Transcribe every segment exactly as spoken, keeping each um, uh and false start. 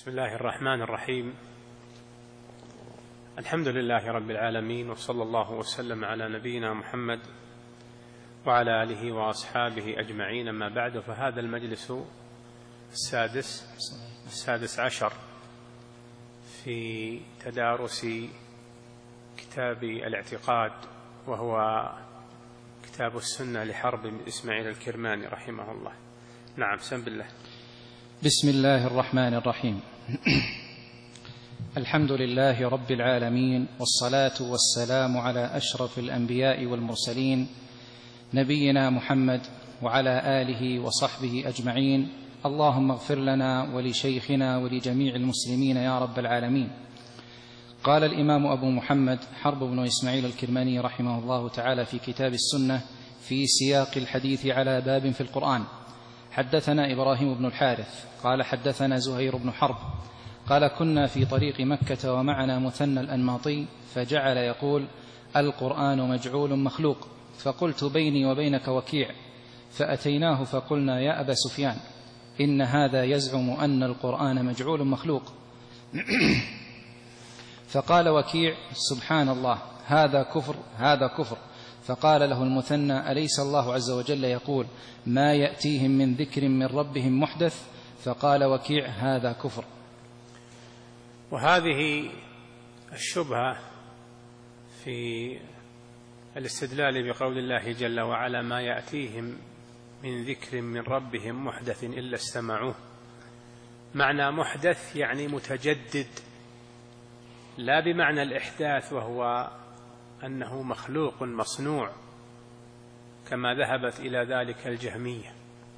بسم الله الرحمن الرحيم. الحمد لله رب العالمين، وصلى الله وسلم على نبينا محمد وعلى آله وأصحابه أجمعين، أما بعد، فهذا المجلس السادس السادس عشر في تدارس كتاب الاعتقاد، وهو كتاب السنة لحرب بن إسماعيل الكرماني رحمه الله. نعم، سم بالله. بسم الله الرحمن الرحيم. الحمد لله رب العالمين، والصلاة والسلام على أشرف الأنبياء والمرسلين، نبينا محمد وعلى آله وصحبه أجمعين. اللهم اغفر لنا ولشيخنا ولجميع المسلمين يا رب العالمين. قال الإمام أبو محمد حرب بن إسماعيل الكرماني رحمه الله تعالى في كتاب السنة في سياق الحديث على باب في القرآن: حدثنا إبراهيم بن الحارث قال حدثنا زهير بن حرب قال كنا في طريق مكة ومعنا مثنى الأنماطي، فجعل يقول: القرآن مجعول مخلوق. فقلت: بيني وبينك وكيع. فأتيناه فقلنا: يا أبا سفيان، إن هذا يزعم أن القرآن مجعول مخلوق. فقال وكيع: سبحان الله، هذا كفر هذا كفر. فقال له المثنى: أليس الله عز وجل يقول: ما يأتيهم من ذكر من ربهم محدث؟ فقال وكيع: هذا كفر. وهذه الشبهة في الاستدلال بقول الله جل وعلا: ما يأتيهم من ذكر من ربهم محدث إلا استمعوه. معنى محدث يعني متجدد، لا بمعنى الإحداث وهو أنه مخلوق مصنوع كما ذهبت إلى ذلك الجهمية.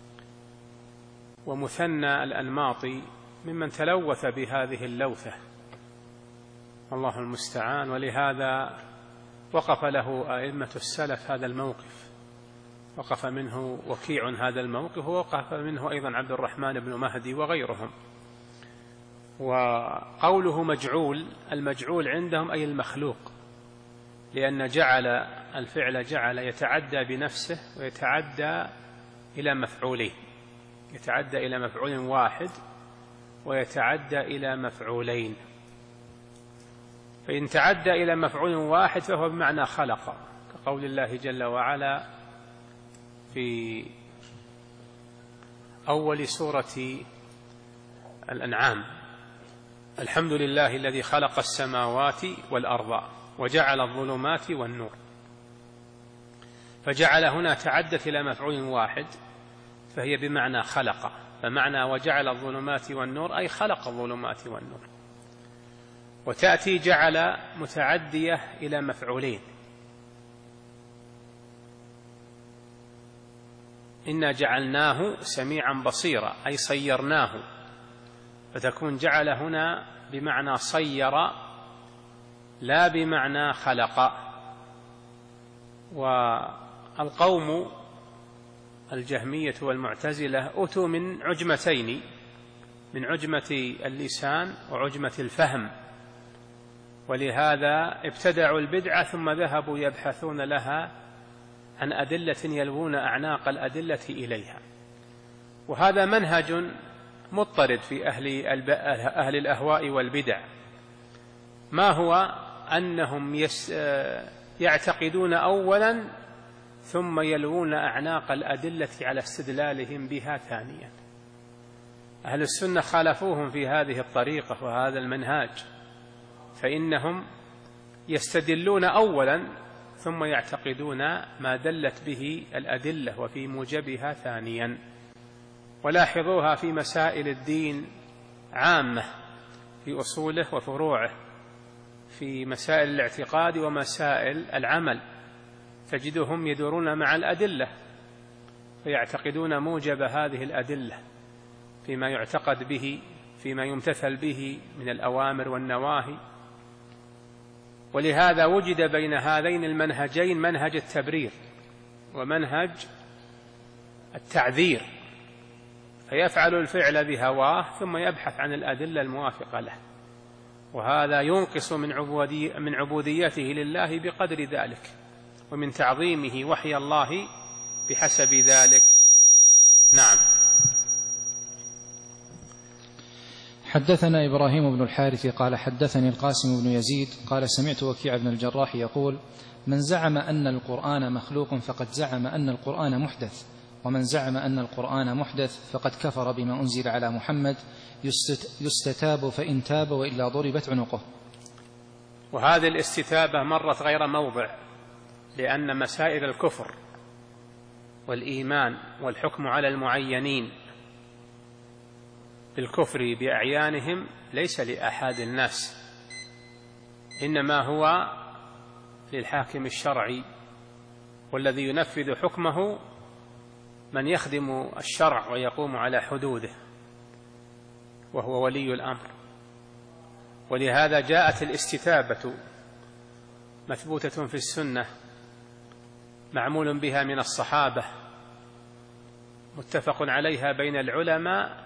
ومثنى الأنماطي ممن تلوث بهذه اللوثة، الله المستعان، ولهذا وقف له أئمة السلف هذا الموقف، وقف منه وكيع هذا الموقف، ووقف منه أيضا عبد الرحمن بن مهدي وغيرهم. وقوله مجعول، المجعول عندهم أي المخلوق، لأن جعل الفعل جعل يتعدى بنفسه ويتعدى إلى مفعولين، يتعدى إلى مفعول واحد ويتعدى إلى مفعولين. فإن تعدى إلى مفعول واحد فهو بمعنى خلق، كقول الله جل وعلا في أول سورة الأنعام: الحمد لله الذي خلق السماوات والأرض وجعل الظلمات والنور. فجعل هنا تعدت إلى مفعول واحد، فهي بمعنى خلق. فمعنى وجعل الظلمات والنور أي خلق الظلمات والنور. وتأتي جعل متعدية إلى مفعولين: إنا جعلناه سميعا بصيرا أي صيرناه. فتكون جعل هنا بمعنى صير لا بمعنى خلق. والقوم الجهمية والمعتزلة أتوا من عجمتين، من عجمة اللسان وعجمة الفهم، ولهذا ابتدعوا البدعة ثم ذهبوا يبحثون لها عن أدلة يلوون أعناق الأدلة إليها. وهذا منهج مضطرد في أهل, أهل الأهواء والبدع. ما هو؟ أنهم يس يعتقدون أولا ثم يلوون أعناق الأدلة على استدلالهم بها ثانيا. أهل السنة خالفوهم في هذه الطريقة وهذا المنهاج، فإنهم يستدلون أولا ثم يعتقدون ما دلت به الأدلة وفي موجبها ثانيا. ولاحظوها في مسائل الدين عامة، في أصوله وفروعه، في مسائل الاعتقاد ومسائل العمل، تجدهم يدورون مع الأدلة فيعتقدون موجب هذه الأدلة فيما يعتقد به، فيما يمتثل به من الأوامر والنواهي. ولهذا وجد بين هذين المنهجين منهج التبرير ومنهج التعذير، فيفعل الفعل بهواه ثم يبحث عن الأدلة الموافقة له، وهذا ينقص من عبودي من عبوديته لله بقدر ذلك، ومن تعظيمه وحي الله بحسب ذلك. نعم. حدثنا إبراهيم بن الحارث قال حدثني القاسم بن يزيد قال سمعت وكيع بن الجراح يقول من زعم أن القرآن مخلوق فقد زعم أن القرآن محدث، ومن زعم أن القرآن محدث فقد كفر بما أنزل على محمد، يستتاب فإن تاب وإلا ضربت عنقه. وهذه الاستتابة مرت غير موضع، لأن مسائل الكفر والإيمان والحكم على المعينين بالكفر بأعيانهم ليس لأحد الناس، إنما هو للحاكم الشرعي، والذي ينفذ حكمه من يخدم الشرع ويقوم على حدوده، وهو ولي الأمر. ولهذا جاءت الاستتابة مثبوتة في السنة، معمول بها من الصحابة، متفق عليها بين العلماء،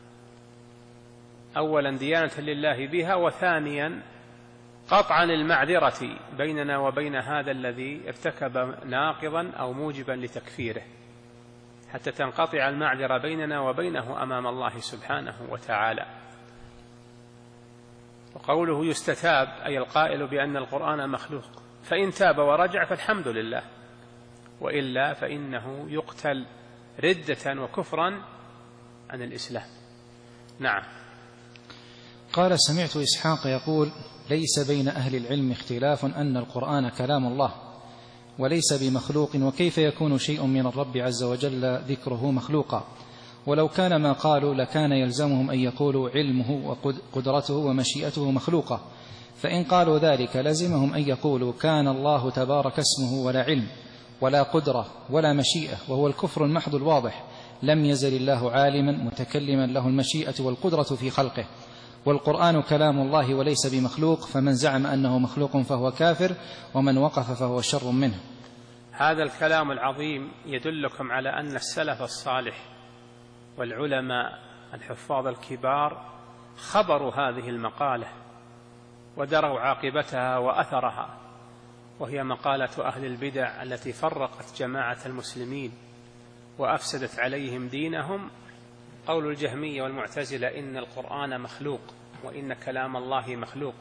أولا ديانة لله بها، وثانيا قطعا المعذرة بيننا وبين هذا الذي ارتكب ناقضا أو موجبا لتكفيره، حتى تنقطع المعذرة بيننا وبينه أمام الله سبحانه وتعالى. وقوله يستتاب أي القائل بأن القرآن مخلوق، فإن تاب ورجع فالحمد لله، وإلا فإنه يقتل ردة وكفرا عن الإسلام. نعم. قال سمعت إسحاق يقول ليس بين أهل العلم اختلاف أن القرآن كلام الله وليس بمخلوق، وكيف يكون شيء من الرب عز وجل ذكره مخلوقا؟ ولو كان ما قالوا لكان يلزمهم أن يقولوا علمه وقدرته ومشيئته مخلوقة، فإن قالوا ذلك لزمهم أن يقولوا كان الله تبارك اسمه ولا علم ولا قدرة ولا مشيئة، وهو الكفر المحض الواضح. لم يزل الله عالما متكلما له المشيئة والقدرة في خلقه، والقرآن كلام الله وليس بمخلوق، فمن زعم أنه مخلوق فهو كافر، ومن وقف فهو شر منه. هذا الكلام العظيم يدلكم على أن السلف الصالح والعلماء الحفاظ الكبار خبروا هذه المقالة ودروا عاقبتها وأثرها، وهي مقالة أهل البدع التي فرقت جماعة المسلمين وأفسدت عليهم دينهم، قول الجهمية والمعتزلة إن القرآن مخلوق وإن كلام الله مخلوق.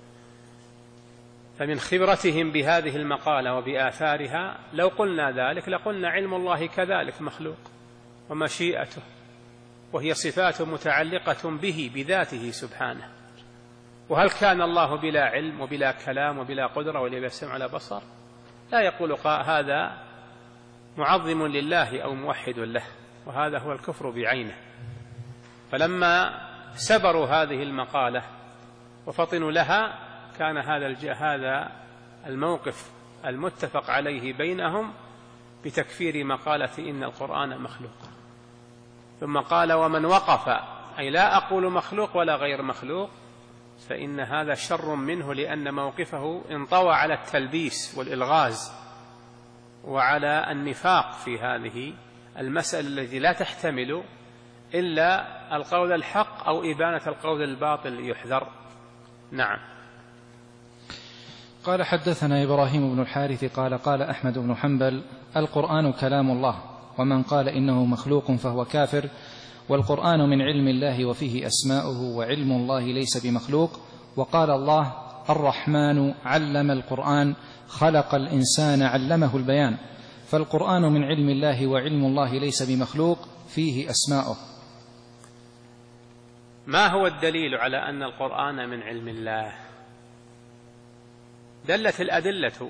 فمن خبرتهم بهذه المقالة وبآثارها لو قلنا ذلك لقلنا علم الله كذلك مخلوق، ومشيئته، وهي صفات متعلقة به بذاته سبحانه. وهل كان الله بلا علم وبلا كلام وبلا قدرة ولا سمع ولا بصر؟ لا يقول هذا معظم لله أو موحد له، وهذا هو الكفر بعينه. فلما سبروا هذه المقالة وفطنوا لها كان هذا هذا الموقف المتفق عليه بينهم بتكفير مقالة إن القرآن مخلوق. ثم قال ومن وقف، أي لا أقول مخلوق ولا غير مخلوق، فإن هذا شر منه، لأن موقفه انطوى على التلبيس والإلغاز وعلى النفاق في هذه المسألة التي لا تحتمل إلا القول الحق أو إبانة القول الباطل يحذر. نعم. قال حدثنا إبراهيم بن الحارث قال قال أحمد بن حنبل القرآن كلام الله، ومن قال إنه مخلوق فهو كافر، والقرآن من علم الله وفيه أسماؤه، وعلم الله ليس بمخلوق. وقال الله الرحمن علم القرآن خلق الإنسان علمه البيان، فالقرآن من علم الله وعلم الله ليس بمخلوق فيه أسماؤه. ما هو الدليل على أن القرآن من علم الله؟ دلت الأدلة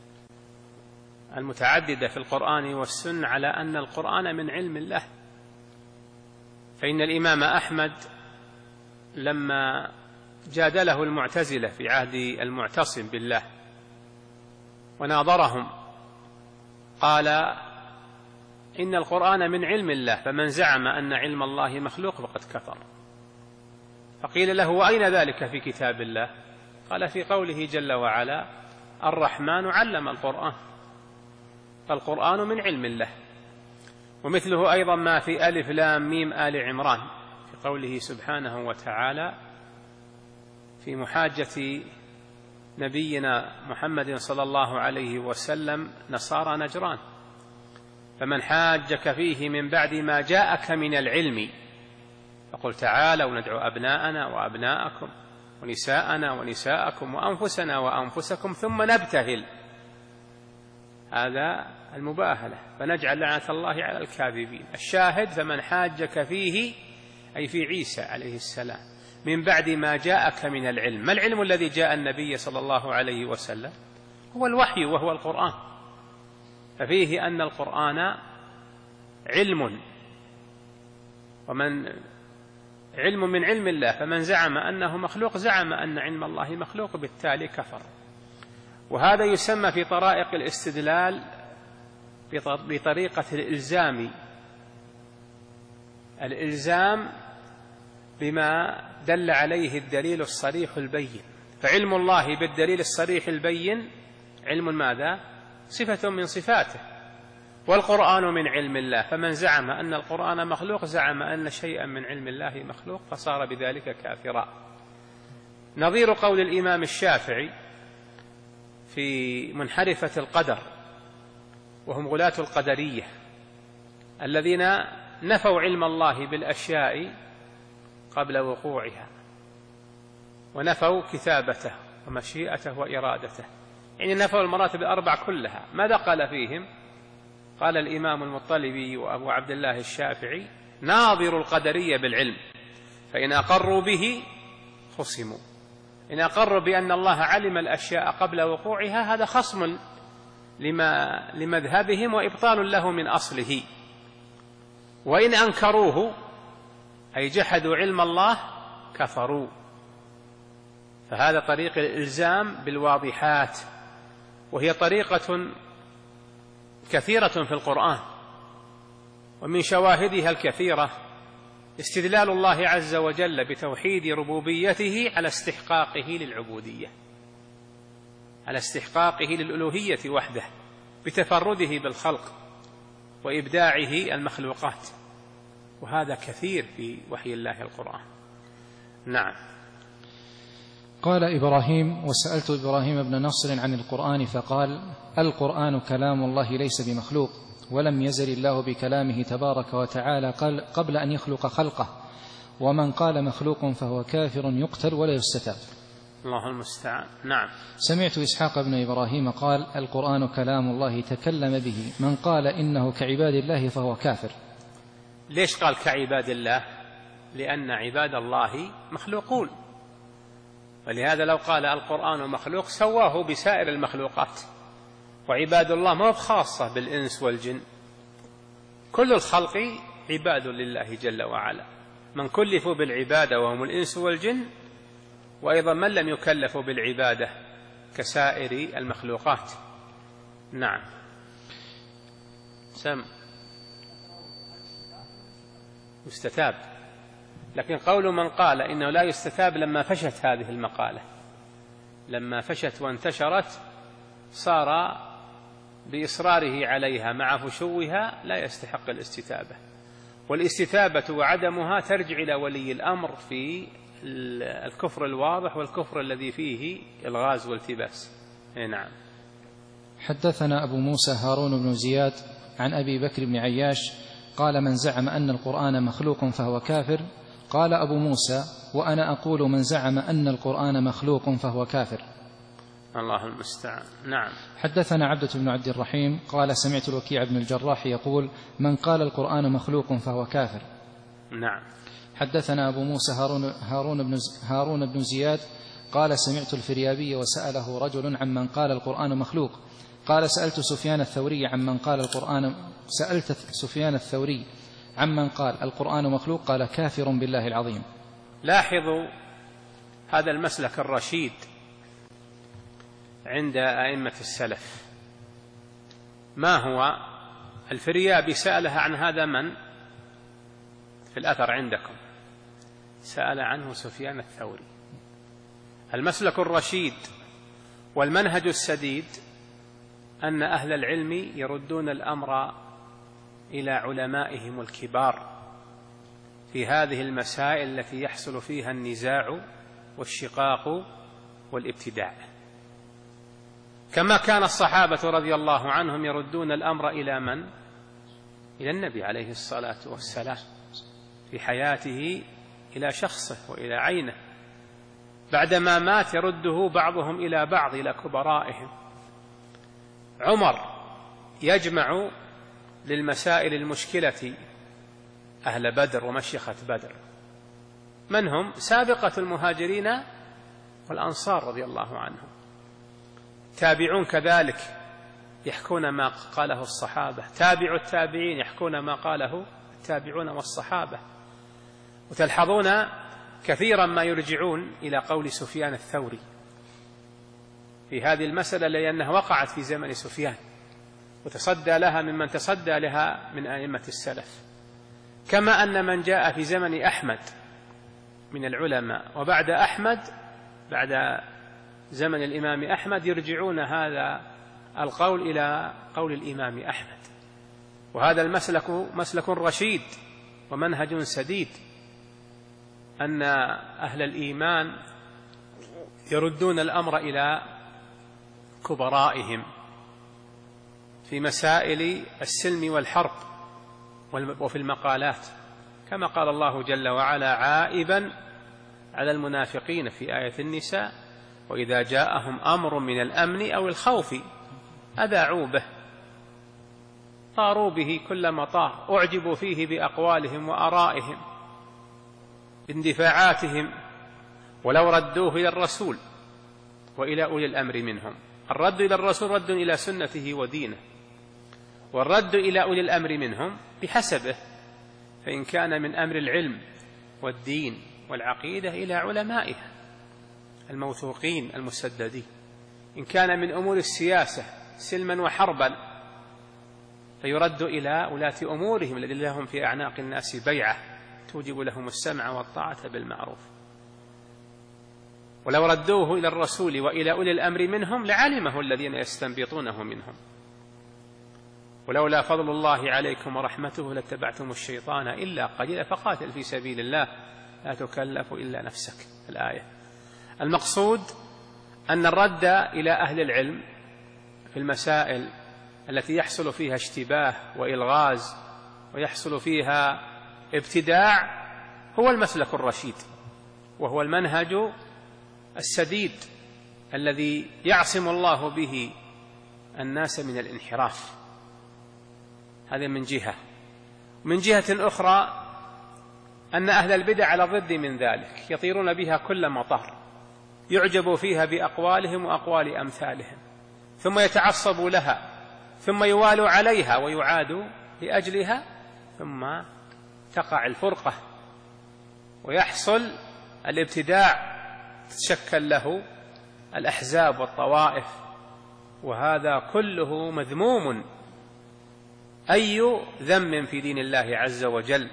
المتعددة في القرآن والسنة على أن القرآن من علم الله. فإن الإمام أحمد لما جادله المعتزلة في عهد المعتصم بالله وناظرهم قال إن القرآن من علم الله، فمن زعم أن علم الله مخلوق فقد كفر. فقيل له وأين ذلك في كتاب الله؟ قال في قوله جل وعلا الرحمن علم القرآن، فالقرآن من علم الله. ومثله أيضا ما في ألف لام ميم آل عمران في قوله سبحانه وتعالى في محاجة نبينا محمد صلى الله عليه وسلم نصارى نجران، فمن حاجك فيه من بعد ما جاءك من العلم فقل تعالوا ندعو أبناءنا وأبناءكم ونساءنا ونساءكم وأنفسنا وأنفسكم ثم نبتهل. هذا المباهلة، فنجعل لعنة الله على الكاذبين. الشاهد: فمن حاجك فيه، أي في عيسى عليه السلام، من بعد ما جاءك من العلم. ما العلم الذي جاء النبي صلى الله عليه وسلم؟ هو الوحي وهو القرآن. ففيه أن القرآن علم، ومن علم من علم الله، فمن زعم أنه مخلوق زعم أن علم الله مخلوق، بالتالي كفر. وهذا يسمى في طرائق الاستدلال بطريقة الإلزام، الإلزام بما دل عليه الدليل الصريح البين. فعلم الله بالدليل الصريح البين علم ماذا؟ صفة من صفاته. والقرآن من علم الله، فمن زعم أن القرآن مخلوق زعم أن شيئا من علم الله مخلوق، فصار بذلك كافرا. نظير قول الإمام الشافعي في منحرفة القدر، وهم غلاة القدرية الذين نفوا علم الله بالأشياء قبل وقوعها، ونفوا كتابته ومشيئته وإرادته، يعني نفوا المراتب الأربع كلها. ماذا قال فيهم؟ قال الإمام المطلبي وأبو عبد الله الشافعي: ناظر القدرية بالعلم، فإن أقروا به خصموا. إن أقروا بأن الله علم الأشياء قبل وقوعها هذا خصم لما لمذهبهم وإبطال له من أصله. وإن أنكروه أي جحدوا علم الله كفروا. فهذا طريق الإلزام بالواضحات، وهي طريقة كثيرة في القرآن، ومن شواهدها الكثيرة استدلال الله عز وجل بتوحيد ربوبيته على استحقاقه للعبودية، على استحقاقه للألوهية وحده، بتفرده بالخلق وإبداعه المخلوقات، وهذا كثير في وحي الله القرآن. نعم. قال إبراهيم: وسألت إبراهيم بن نصر عن القرآن فقال: القرآن كلام الله ليس بمخلوق، ولم يزل الله بكلامه تبارك وتعالى قبل أن يخلق خلقه، ومن قال مخلوق فهو كافر يقتل ولا يستتاب. الله المستعان. نعم. سمعت إسحاق بن إبراهيم قال: القرآن كلام الله تكلم به، من قال إنه كعباد الله فهو كافر. ليش قال كعباد الله؟ لأن عباد الله مخلوقون، ولهذا لو قال القرآن مخلوق سواه بسائر المخلوقات. وعباد الله ما هو خاصة بالإنس والجن، كل الخلق عباد لله جل وعلا، من كلفوا بالعبادة وهم الإنس والجن، وأيضا من لم يكلفوا بالعبادة كسائر المخلوقات. نعم. سم يستتاب، لكن قول من قال إنه لا يستتاب لما فشت هذه المقالة، لما فشت وانتشرت صار بإصراره عليها مع فشوها لا يستحق الاستتابة. والاستتابة وعدمها ترجع إلى ولي الأمر في الكفر الواضح والكفر الذي فيه الغاز والتباس. نعم. حدثنا أبو موسى هارون بن زياد عن أبي بكر بن عياش قال: من زعم أن القرآن مخلوق فهو كافر. قال أبو موسى: وأنا أقول من زعم أن القرآن مخلوق فهو كافر. الله المستعان. نعم. حدثنا عبدة بن عبد الرحيم قال: سمعت الوكيع بن الجراح يقول: من قال القرآن مخلوق فهو كافر. نعم. حدثنا أبو موسى هارون, هارون, بن, هارون بن زياد قال: سمعت الفريابي وسأله رجل عمن قال القرآن مخلوق. قال: سألت سفيان الثوري عمن قال القرآن سألت سفيان الثوري عمن قال القرآن مخلوق، قال: كافر بالله العظيم. لاحظوا هذا المسلك الرشيد عند أئمة السلف. ما هو؟ الفريابي سألها عن هذا من في الأثر عندكم؟ سأل عنه سفيان الثوري. المسلك الرشيد والمنهج السديد أن أهل العلم يردون الأمر إلى علمائهم الكبار في هذه المسائل التي يحصل فيها النزاع والشقاق والابتداع، كما كان الصحابة رضي الله عنهم يردون الأمر إلى من؟ إلى النبي عليه الصلاة والسلام في حياته إلى شخصه وإلى عينه، بعدما مات يرده بعضهم إلى بعض إلى كبرائهم. عمر يجمع للمسائل المشكلة أهل بدر ومشيخة بدر، من هم؟ سابقة المهاجرين والأنصار رضي الله عنهم. تابعون كذلك يحكون ما قاله الصحابة، تابع التابعين يحكون ما قاله التابعون والصحابة. وتلحظون كثيرا ما يرجعون إلى قول سفيان الثوري في هذه المسألة، لأنها وقعت في زمن سفيان وتصدى لها ممن تصدى لها من أئمة السلف، كما أن من جاء في زمن أحمد من العلماء وبعد أحمد بعد زمن الإمام أحمد يرجعون هذا القول إلى قول الإمام أحمد. وهذا المسلك مسلك رشيد ومنهج سديد، أن أهل الإيمان يردون الأمر إلى كبرائهم في مسائل السلم والحرب وفي المقالات، كما قال الله جل وعلا عائبا على المنافقين في آية النساء: وإذا جاءهم أمر من الأمن أو الخوف أذاعوا به طاروا به كل مطار، أعجبوا فيه بأقوالهم وآرائهم باندفاعاتهم، ولو ردوه إلى الرسول وإلى أولي الأمر منهم. الرد إلى الرسول رد إلى سنته ودينه، والرد إلى أولي الأمر منهم بحسبه، فإن كان من أمر العلم والدين والعقيدة إلى علمائها الموثوقين المسددين، إن كان من أمور السياسة سلما وحربا فيرد إلى ولاة أمورهم الذين لهم في أعناق الناس بيعة توجب لهم السمع والطاعة بالمعروف. ولو ردوه إلى الرسول وإلى أولي الأمر منهم لعلمه الذين يستنبطونه منهم، ولولا فضل الله عليكم ورحمته لاتبعتم الشيطان إلا قليلا فقاتل في سبيل الله لا تكلف إلا نفسك. الآية. المقصود أن الرد إلى أهل العلم في المسائل التي يحصل فيها اشتباه وإلغاز ويحصل فيها ابتداع هو المسلك الرشيد، وهو المنهج السديد الذي يعصم الله به الناس من الانحراف. هذا من جهة. من جهة أخرى أن أهل البدع على الضد من ذلك، يطيرون بها كل مطار، يعجبوا فيها بأقوالهم وأقوال أمثالهم، ثم يتعصبوا لها، ثم يوالوا عليها ويعادوا لأجلها، ثم تقع الفرقة ويحصل الابتداع، تتشكل له الأحزاب والطوائف، وهذا كله مذموم. أي ذم في دين الله عز وجل.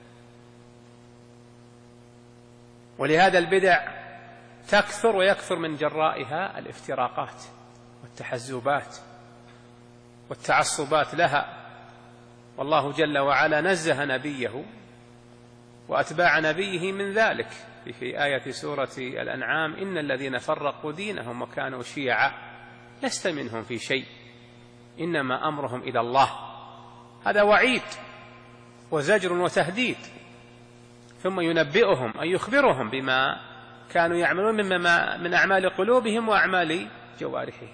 ولهذا البدع تكثر ويكثر من جرائها الافتراقات والتحزبات والتعصبات لها، والله جل وعلا نزه نبيه وأتباع نبيه من ذلك في آية سورة الأنعام: إن الذين فرقوا دينهم وكانوا شيعا لست منهم في شيء إنما أمرهم إلى الله. هذا وعيد وزجر وتهديد، ثم ينبئهم أي يخبرهم بما كانوا يعملون مما من أعمال قلوبهم وأعمال جوارحهم.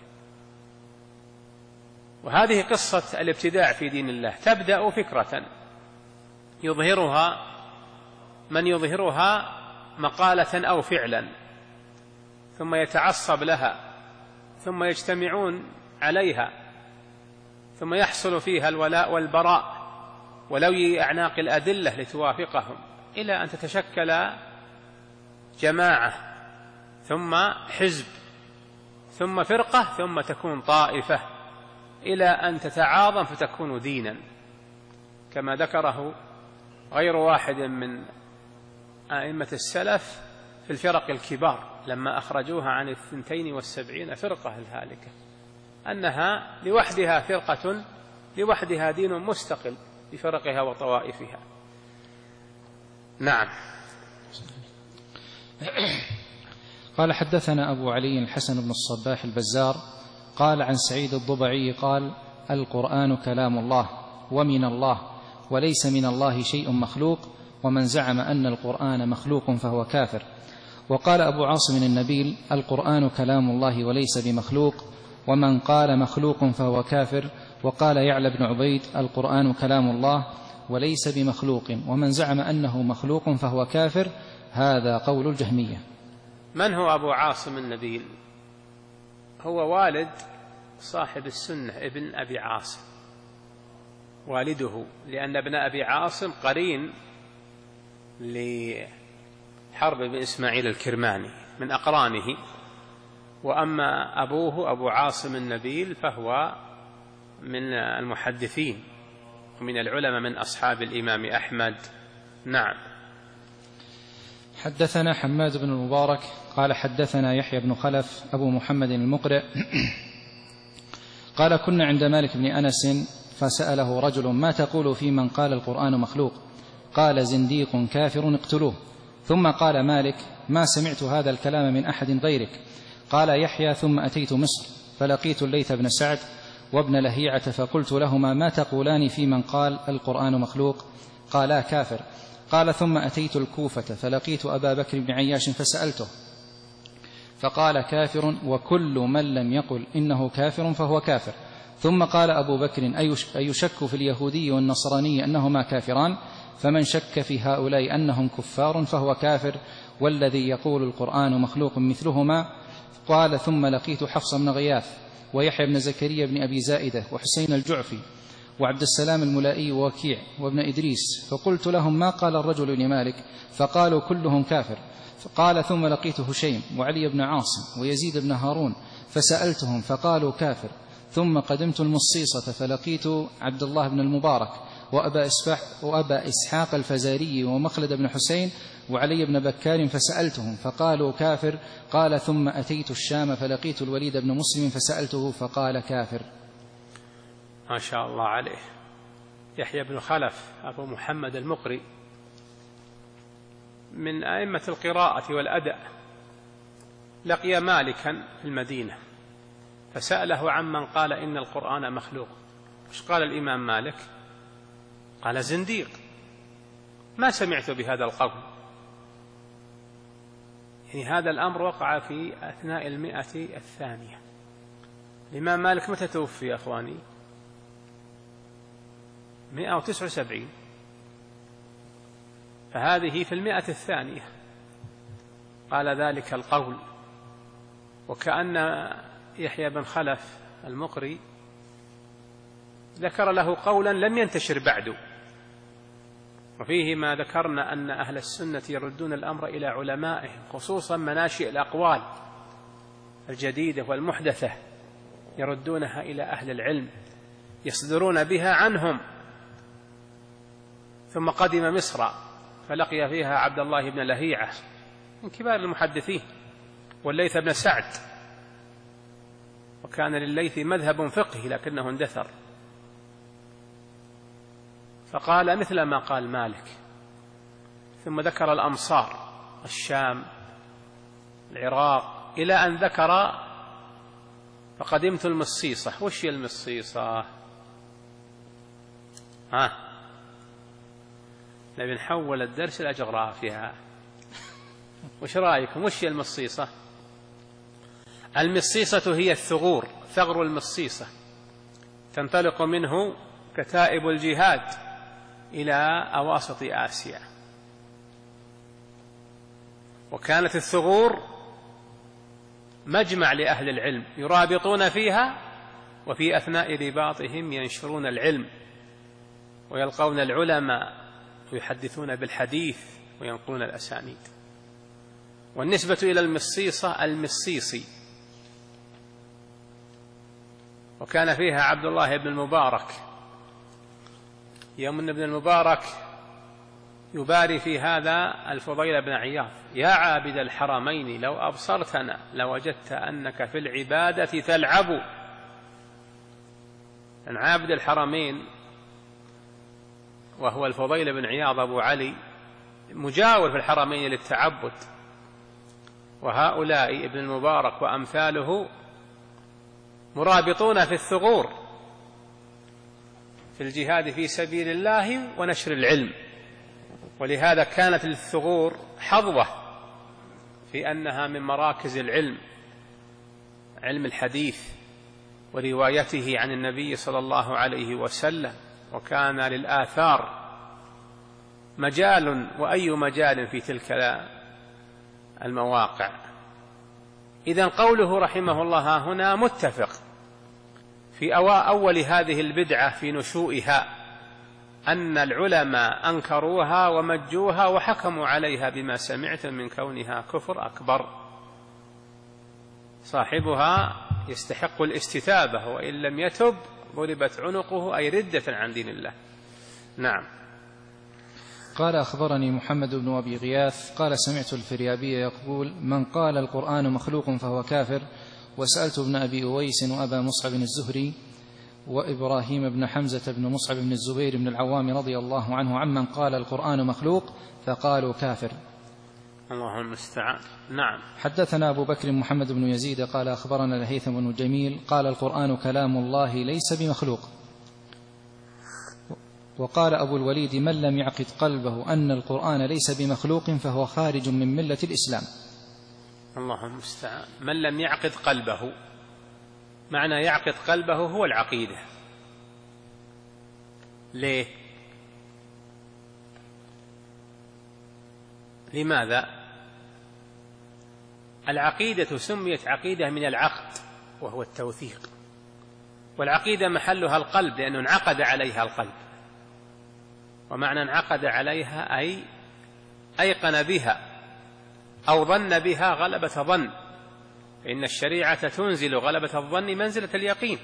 وهذه قصة الابتداع في دين الله، تبدأ فكرة يظهرها من يظهرها مقالة أو فعلا، ثم يتعصب لها، ثم يجتمعون عليها، ثم يحصل فيها الولاء والبراء ولوي أعناق الأدلة لتوافقهم، إلى أن تتشكل جماعة، ثم حزب، ثم فرقة، ثم تكون طائفة، إلى أن تتعاظم فتكون دينا، كما ذكره غير واحد من أئمة السلف في الفرق الكبار لما أخرجوها عن الثنتين والسبعين فرقة الهالكة، أنها لوحدها فرقة لوحدها دين مستقل بفرقها وطوائفها. نعم. قال: حدثنا أبو علي الحسن بن الصباح البزار قال عن سعيد الضبعي قال: القرآن كلام الله ومن الله، وليس من الله شيء مخلوق، ومن زعم أن القرآن مخلوق فهو كافر. وقال أبو عاصم النبيل: القرآن كلام الله وليس بمخلوق، ومن قال مخلوق فهو كافر. وقال يعلى بن عبيد: القرآن كلام الله وليس بمخلوق، ومن زعم أنه مخلوق فهو كافر. هذا قول الجهمية. من هو أبو عاصم النبيل؟ هو والد صاحب السنة ابن أبي عاصم، والده، لأن ابن أبي عاصم قرين لحرب بن إسماعيل الكرماني من أقرانه. وأما أبوه أبو عاصم النبيل فهو من المحدثين ومن العلماء من أصحاب الإمام أحمد. نعم. حدثنا حماد بن المبارك قال حدثنا يحيى بن خلف أبو محمد المقرئ قال: كنا عند مالك بن أنس فسأله رجل: ما تقول في من قال القرآن مخلوق؟ قال: زنديق كافر اقتلوه. ثم قال مالك: ما سمعت هذا الكلام من أحد غيرك. قال يحيى: ثم أتيت مصر فلقيت الليث بن سعد وابن لهيعة فقلت لهما: ما تقولان في من قال القرآن مخلوق؟ قالا: كافر. قال: ثم أتيت الكوفة فلقيت أبا بكر بن عياش فسألته فقال: كافر، وكل من لم يقل إنه كافر فهو كافر. ثم قال أبو بكر: أيشك في اليهودي والنصراني أنهما كافران؟ فمن شك في هؤلاء أنهم كفار فهو كافر، والذي يقول القرآن مخلوق مثلهما. قال: ثم لقيت حفص بن غياث ويحيى بن زكريا بن أبي زائدة وحسين الجعفي وعبد السلام الملائي ووكيع وابن إدريس، فقلت لهم: ما قال الرجل لمالك؟ فقالوا: كلهم كافر. قال: ثم لقيت هشيم وعلي بن عاصم ويزيد بن هارون فسألتهم فقالوا: كافر. ثم قدمت المصيصة فلقيت عبد الله بن المبارك وأبا, وأبا إسحاق الفزاري ومخلد بن حسين وعلي بن بكار فسألتهم فقالوا: كافر. قال: ثم أتيت الشام فلقيت الوليد بن مسلم فسألته فقال: كافر. ما شاء الله عليه. يحيى بن خلف أبو محمد المقري من أئمة القراءة والأداء، لقي مالكا في المدينة فسأله عمن قال إن القرآن مخلوق. وش قال الإمام مالك؟ قال: زنديق، ما سمعت بهذا القول. يعني هذا الأمر وقع في أثناء المئة الثانية. الإمام مالك متى توفي يا أخواني؟ مئة وتسعة وسبعين، فهذه في المئة الثانية قال ذلك القول. وكأن يحيى بن خلف المقري ذكر له قولا لم ينتشر بعد، وفيه ما ذكرنا أن أهل السنة يردون الأمر إلى علمائهم، خصوصا مناشئ الأقوال الجديدة والمحدثة يردونها إلى أهل العلم يصدرون بها عنهم. ثم قدم مصر فلقي فيها عبد الله بن لهيعة من كبار المحدثين والليث بن سعد، وكان لليث مذهب فقهي لكنه اندثر، فقال مثل ما قال مالك. ثم ذكر الأمصار، الشام، العراق، إلى أن ذكر فقدمت المصيصة. وش هي المصيصة؟ ها نبي نحول الدرس إلى جغرافيا. وش رأيكم؟ وش هي المصيصة؟ المصيصة هي الثغور، ثغر المصيصة تنطلق منه كتائب الجهاد إلى أواسط آسيا. وكانت الثغور مجمع لأهل العلم يرابطون فيها، وفي أثناء رباطهم ينشرون العلم ويلقون العلماء ويحدثون بالحديث وينقلون الأسانيد. والنسبة إلى المصيصة المصيصي، وكان فيها عبد الله بن المبارك. يوم أن ابن المبارك يباري في هذا الفضيل بن عياض: يا عابد الحرمين لو أبصرتنا لوجدت أنك في العبادة تلعب. أن عابد الحرمين وهو الفضيل بن عياض أبو علي مجاور في الحرمين للتعبد، وهؤلاء ابن المبارك وأمثاله مرابطون في الثغور في الجهاد في سبيل الله ونشر العلم. ولهذا كانت للثغور حظوة في أنها من مراكز العلم، علم الحديث وروايته عن النبي صلى الله عليه وسلم، وكان للآثار مجال وأي مجال في تلك المواقع. إذن قوله رحمه الله هنا متفق في أول هذه البدعة في نشوئها أن العلماء أنكروها ومجوها وحكموا عليها بما سمعتم من كونها كفر أكبر، صاحبها يستحق الاستتابة، وإن لم يتب ضربت عنقه، أي ردة عن دين الله. نعم. قال أخبرني محمد بن أبي غياث قال سمعت الفريابي يقول: من قال القرآن مخلوق فهو كافر. وسألت ابن أبي أويس وأبا مصعب الزهري وإبراهيم بن حمزة بن مصعب بن الزبير بن العوام رضي الله عنه عمن قال القرآن مخلوق فقالوا كافر. الله المستعان. نعم. حدثنا أبو بكر محمد بن يزيد قال أخبرنا الهيثم بن جميل قال القرآن كلام الله ليس بمخلوق. وقال أبو الوليد: من لم يعقد قلبه أن القرآن ليس بمخلوق فهو خارج من ملة الإسلام. الله المستعان. من لم يعقد قلبه، معنى يعقد قلبه هو العقيدة. ليه؟ لماذا؟ العقيدة سميت عقيدة من العقد وهو التوثيق، والعقيدة محلها القلب لأنه انعقد عليها القلب، ومعنى انعقد عليها أي أيقن بها أو ظن بها غلبة ظن، فإن الشريعة تنزل غلبة الظن منزلة اليقين.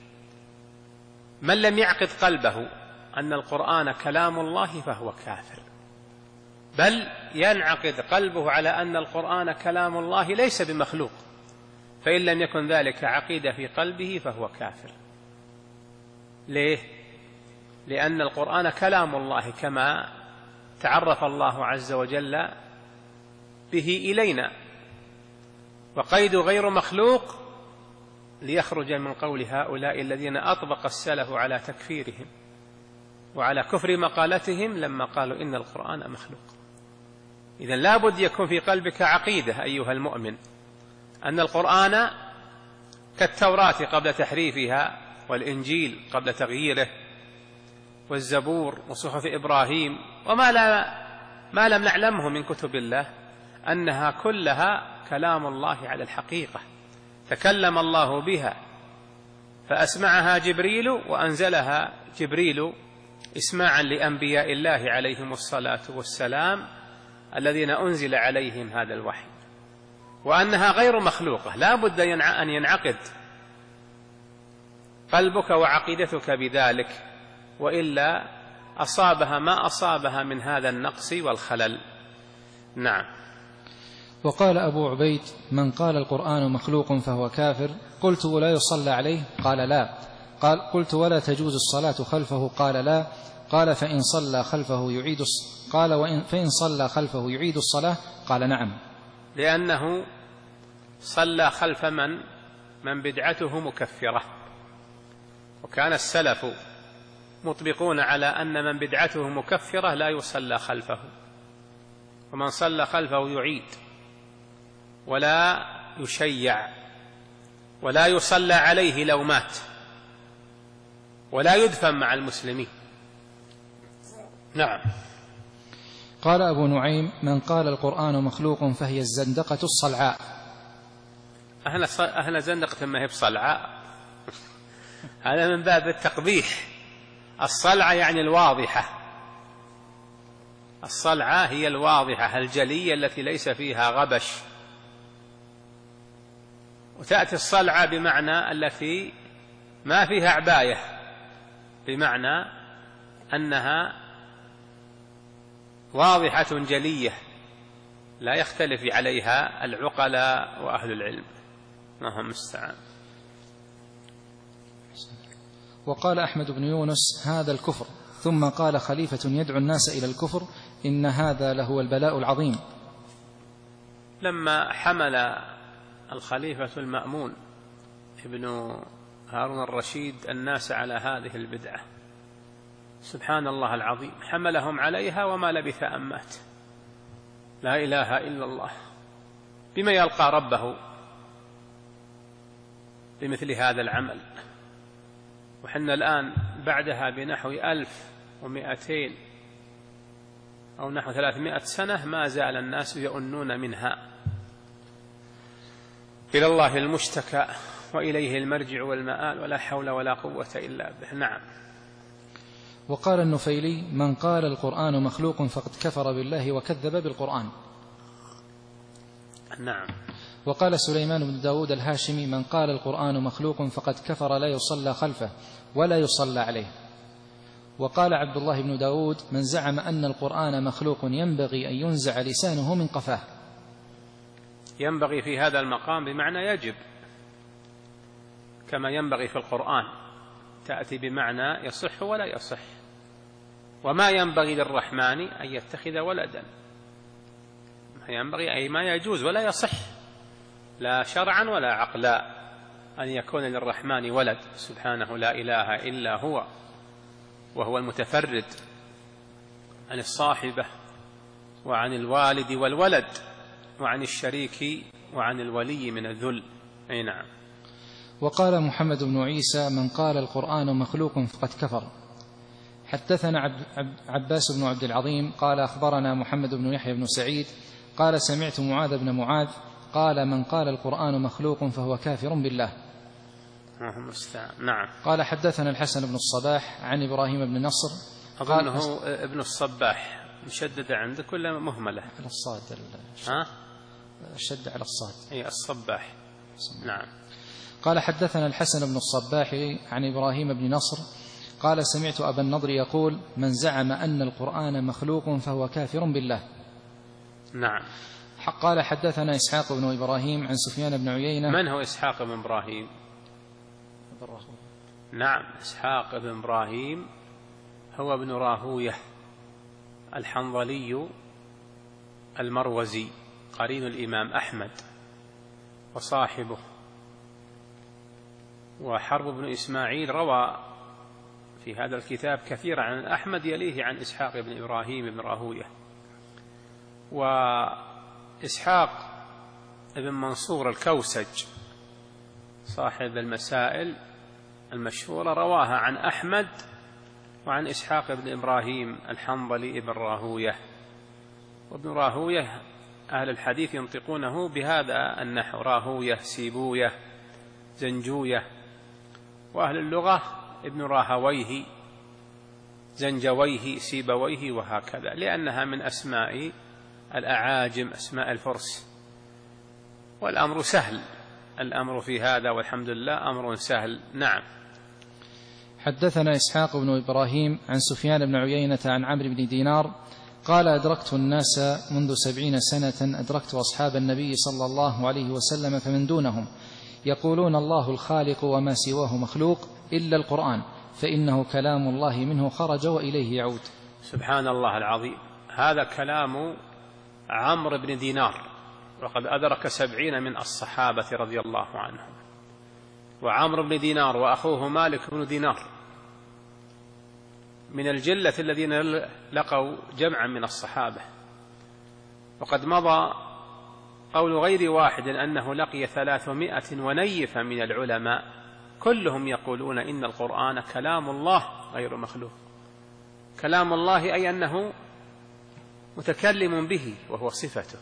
من لم يعقد قلبه أن القرآن كلام الله فهو كافر، بل ينعقد قلبه على أن القرآن كلام الله ليس بمخلوق، فإن لم يكن ذلك عقيدة في قلبه فهو كافر. ليه؟ لأن القرآن كلام الله كما تعرف الله عز وجل به إلينا، وقيد غير مخلوق ليخرج من قول هؤلاء الذين أطبق السلف على تكفيرهم وعلى كفر مقالتهم لما قالوا إن القرآن مخلوق. إذن لا بد يكون في قلبك عقيدة أيها المؤمن أن القرآن كالتوراة قبل تحريفها، والإنجيل قبل تغييره، والزبور وصحف إبراهيم وما لا ما لم نعلمه من كتب الله، أنها كلها كلام الله على الحقيقة، تكلم الله بها فأسمعها جبريل وأنزلها جبريل إسماعا لأنبياء الله عليهم الصلاة والسلام الذين أنزل عليهم هذا الوحي، وأنها غير مخلوقة. لا بد أن ينعقد قلبك وعقيدتك بذلك، وإلا أصابها ما أصابها من هذا النقص والخلل. نعم. وقال أبو عبيد: من قال القرآن مخلوق فهو كافر. قلت: ولا يصلى عليه؟ قال: لا. قال: قلت: ولا تجوز الصلاة خلفه؟ قال: لا. قال: فإن صلى خلفه يعيد قال: وإن فإن صلى خلفه يعيد الصلاة؟ قال: نعم. لأنه صلى خلف من من بدعته مكفرة، وكان السلف مطبقون على أن من بدعته مكفرة لا يصلى خلفه، ومن صلى خلفه يعيد ولا يشيع ولا يصلى عليه لو مات، ولا يدفن مع المسلمين. نعم. قال أبو نعيم: من قال القرآن مخلوق فهي الزندقة الصلعاء. أهل زندقة ما هي بصلعاء، هذا من باب التقبيح. الصلعة يعني الواضحة، الصلعة هي الواضحة الجلية التي ليس فيها غبش، وتأتي الصلعة بمعنى التي ما فيها عباية، بمعنى أنها واضحة جلية لا يختلف عليها العقلاء وأهل العلم. الله المستعان. وقال أحمد بن يونس: هذا الكفر. ثم قال خليفة يدعو الناس إلى الكفر: إن هذا لهو البلاء العظيم. لما حمل الخليفة المأمون ابن هارون الرشيد الناس على هذه البدعة، سبحان الله العظيم، حملهم عليها وما لبث أن مات. لا إله إلا الله. بما يلقى ربه بمثل هذا العمل؟ وحنا الآن بعدها بنحو ألف ومئتين أو نحو ثلاثمائة سنة ما زال الناس يؤنون منها. إلى الله المشتكى وإليه المرجع والمآل، ولا حول ولا قوة إلا به. نعم. وقال النفيلي: من قال القرآن مخلوق فقد كفر بالله وكذب بالقرآن. نعم. وقال سليمان بن داود الهاشمي: من قال القرآن مخلوق فقد كفر، لا يصلى خلفه ولا يصلى عليه. وقال عبد الله بن داود: من زعم أن القرآن مخلوق ينبغي أن ينزع لسانه من قفاه. ينبغي في هذا المقام بمعنى يجب، كما ينبغي في القرآن، تأتي بمعنى يصح ولا يصح. وما ينبغي للرحمن أن يتخذ ولدا، ما ينبغي أي ما يجوز ولا يصح، لا شرعا ولا عقلا، أن يكون للرحمن ولد سبحانه، لا إله إلا هو، وهو المتفرد عن الصاحبة وعن الوالد والولد وعن الشريك وعن الولي من الذل. أي نعم. وقال محمد بن عيسى: من قال القرآن مخلوق فقد كفر. حدثنا عب عباس بن عبد العظيم قال: أخبرنا محمد بن يحيى بن سعيد قال: سمعت معاذ بن معاذ قال: من قال القرآن مخلوق فهو كافر بالله. نعم. قال: حدثنا الحسن بن الصباح عن إبراهيم بن نصر. أظنه ابن الصباح مشددة عندك ولا مهملة؟ على الصاد. ها؟ الشد على الصاد. أي الصباح. نعم. قال: حدثنا الحسن بن الصباح عن إبراهيم بن نصر قال: سمعت أبا النضر يقول: من زعم أن القرآن مخلوق فهو كافر بالله. نعم. قال: حدثنا إسحاق بن إبراهيم عن سفيان بن عيينة. من هو إسحاق بن إبراهيم؟ نعم، إسحاق بن إبراهيم هو ابن راهوية الحنظلي المروزي، قرين الإمام أحمد وصاحبه. وحرب بن إسماعيل روى في هذا الكتاب كثيرا عن أحمد، يليه عن إسحاق بن إبراهيم بن راهوية. وإسحاق بن منصور الكوسج صاحب المسائل المشهورة رواها عن أحمد وعن إسحاق بن إبراهيم الحنظلي بن راهوية. وابن راهوية أهل الحديث ينطقونه بهذا النحو: راهوية، سيبوية، زنجوية. وأهل اللغة ابن راهويه، زنجويه، سيبويه، وهكذا، لأنها من أسماء الأعاجم، أسماء الفرس. والأمر سهل، الأمر في هذا والحمد لله أمر سهل. نعم. حدثنا إسحاق بن إبراهيم عن سفيان بن عيينة عن عمرو بن دينار قال: أدركت الناس منذ سبعين سنة، أدركت أصحاب النبي صلى الله عليه وسلم فمن دونهم يقولون: الله الخالق وما سواه مخلوق إلا القرآن، فإنه كلام الله منه خرج وإليه يعود. سبحان الله العظيم. هذا كلام عمرو بن دينار، وقد أدرك سبعين من الصحابة رضي الله عنهم. وعمرو بن دينار وأخوه مالك بن دينار من الجلة الذين لقوا جمعا من الصحابة. وقد مضى قول غير واحد أنه لقي ثلاثمائة ونيفا من العلماء، كلهم يقولون إن القرآن كلام الله غير مخلوق. كلام الله أي أنه متكلم به وهو صفته،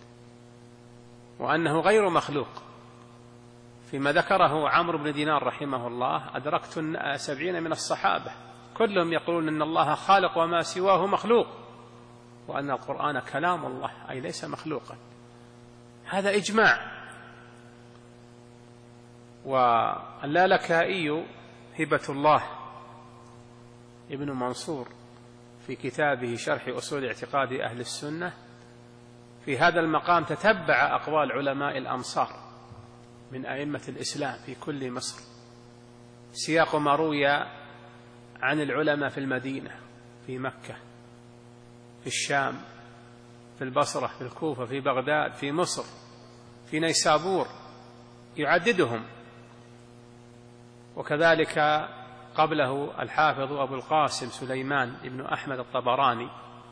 وأنه غير مخلوق. فيما ذكره عمرو بن دينار رحمه الله: أدركت سبعين من الصحابة كلهم يقولون إن الله خالق وما سواه مخلوق، وأن القرآن كلام الله أي ليس مخلوقا. هذا إجماع. واللالكائي هبة الله ابن منصور في كتابه شرح أصول اعتقاد أهل السنة في هذا المقام تتبع أقوال علماء الأمصار من أئمة الإسلام في كل مصر، سياق ما روي عن العلماء في المدينة، في مكة، في الشام، في البصرة، في الكوفة، في بغداد، في مصر، في نيسابور، يعددهم. وكذلك قبله الحافظ أبو القاسم سليمان بن أحمد الطبراني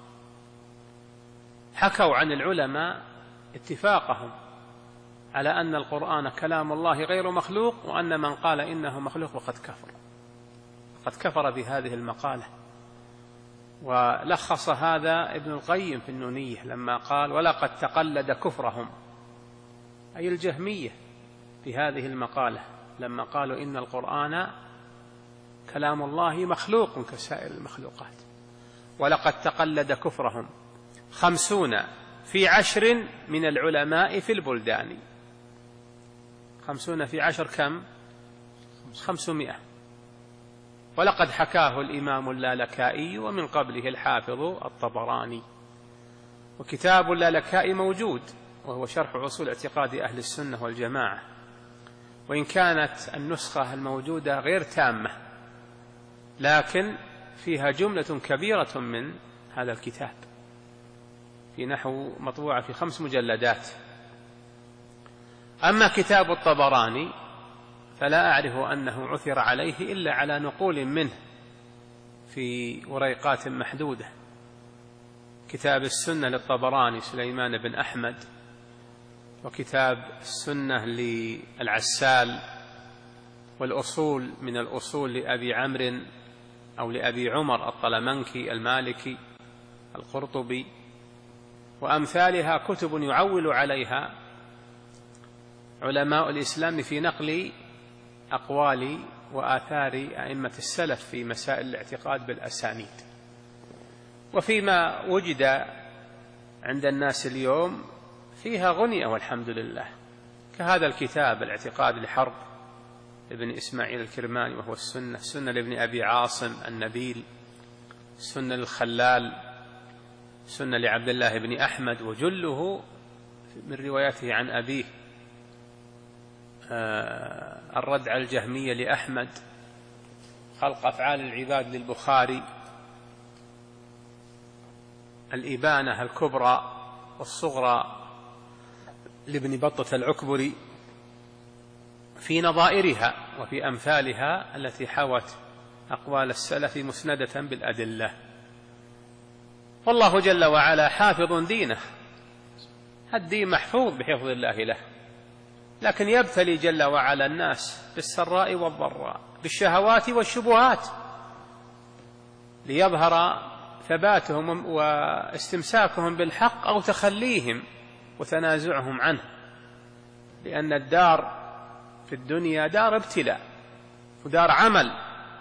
حكوا عن العلماء اتفاقهم على أن القرآن كلام الله غير مخلوق، وأن من قال إنه مخلوق وقد كفر قد كفر بهذه المقالة. ولخص هذا ابن القيم في النونية لما قال: ولقد تقلد كفرهم، أي الجهمية، في هذه المقالة لما قالوا إن القرآن كلام الله مخلوق كسائر المخلوقات. ولقد تقلد كفرهم خمسون في عشر من العلماء في البلدان. خمسون في عشر كم؟ خمسمائة. ولقد حكاه الإمام اللالكائي ومن قبله الحافظ الطبراني. وكتاب اللالكائي موجود، وهو شرح أصول اعتقاد أهل السنة والجماعة، وإن كانت النسخة الموجودة غير تامة، لكن فيها جملة كبيرة من هذا الكتاب، في نحو مطبوعة في خمس مجلدات. أما كتاب الطبراني فلا أعرف أنه عثر عليه إلا على نقول منه في وريقات محدودة. كتاب السنة للطبراني سليمان بن أحمد، وكتاب السنة للعسال، والأصول من الأصول لأبي عمرو أو لأبي عمر الطلمنكي المالكي القرطبي، وأمثالها كتب يعول عليها علماء الإسلام في نقل أقوال وآثار أئمة السلف في مسائل الاعتقاد بالأسانيد. وفيما وجد عند الناس اليوم فيها غنية والحمد لله، كهذا الكتاب الاعتقاد لحرب ابن إسماعيل الكرماني وهو السنة، السنة لابن أبي عاصم النبيل، السنة للخلال، السنة لعبد الله بن أحمد، وجله من رواياته عن أبيه، الرد على الجهمية لأحمد، خلق أفعال العباد للبخاري، الإبانة الكبرى والصغرى لابن بطة العكبري، في نظائرها وفي أمثالها التي حوت أقوال السلف مسندة بالأدلة. والله جل وعلا حافظ دينه، الدين محفوظ بحفظ الله له، لكن يبتلي جل وعلا الناس بالسراء والضراء، بالشهوات والشبهات، ليظهر ثباتهم واستمساكهم بالحق أو تخليهم وتنازعهم عنه، لأن الدار في الدنيا دار ابتلاء ودار عمل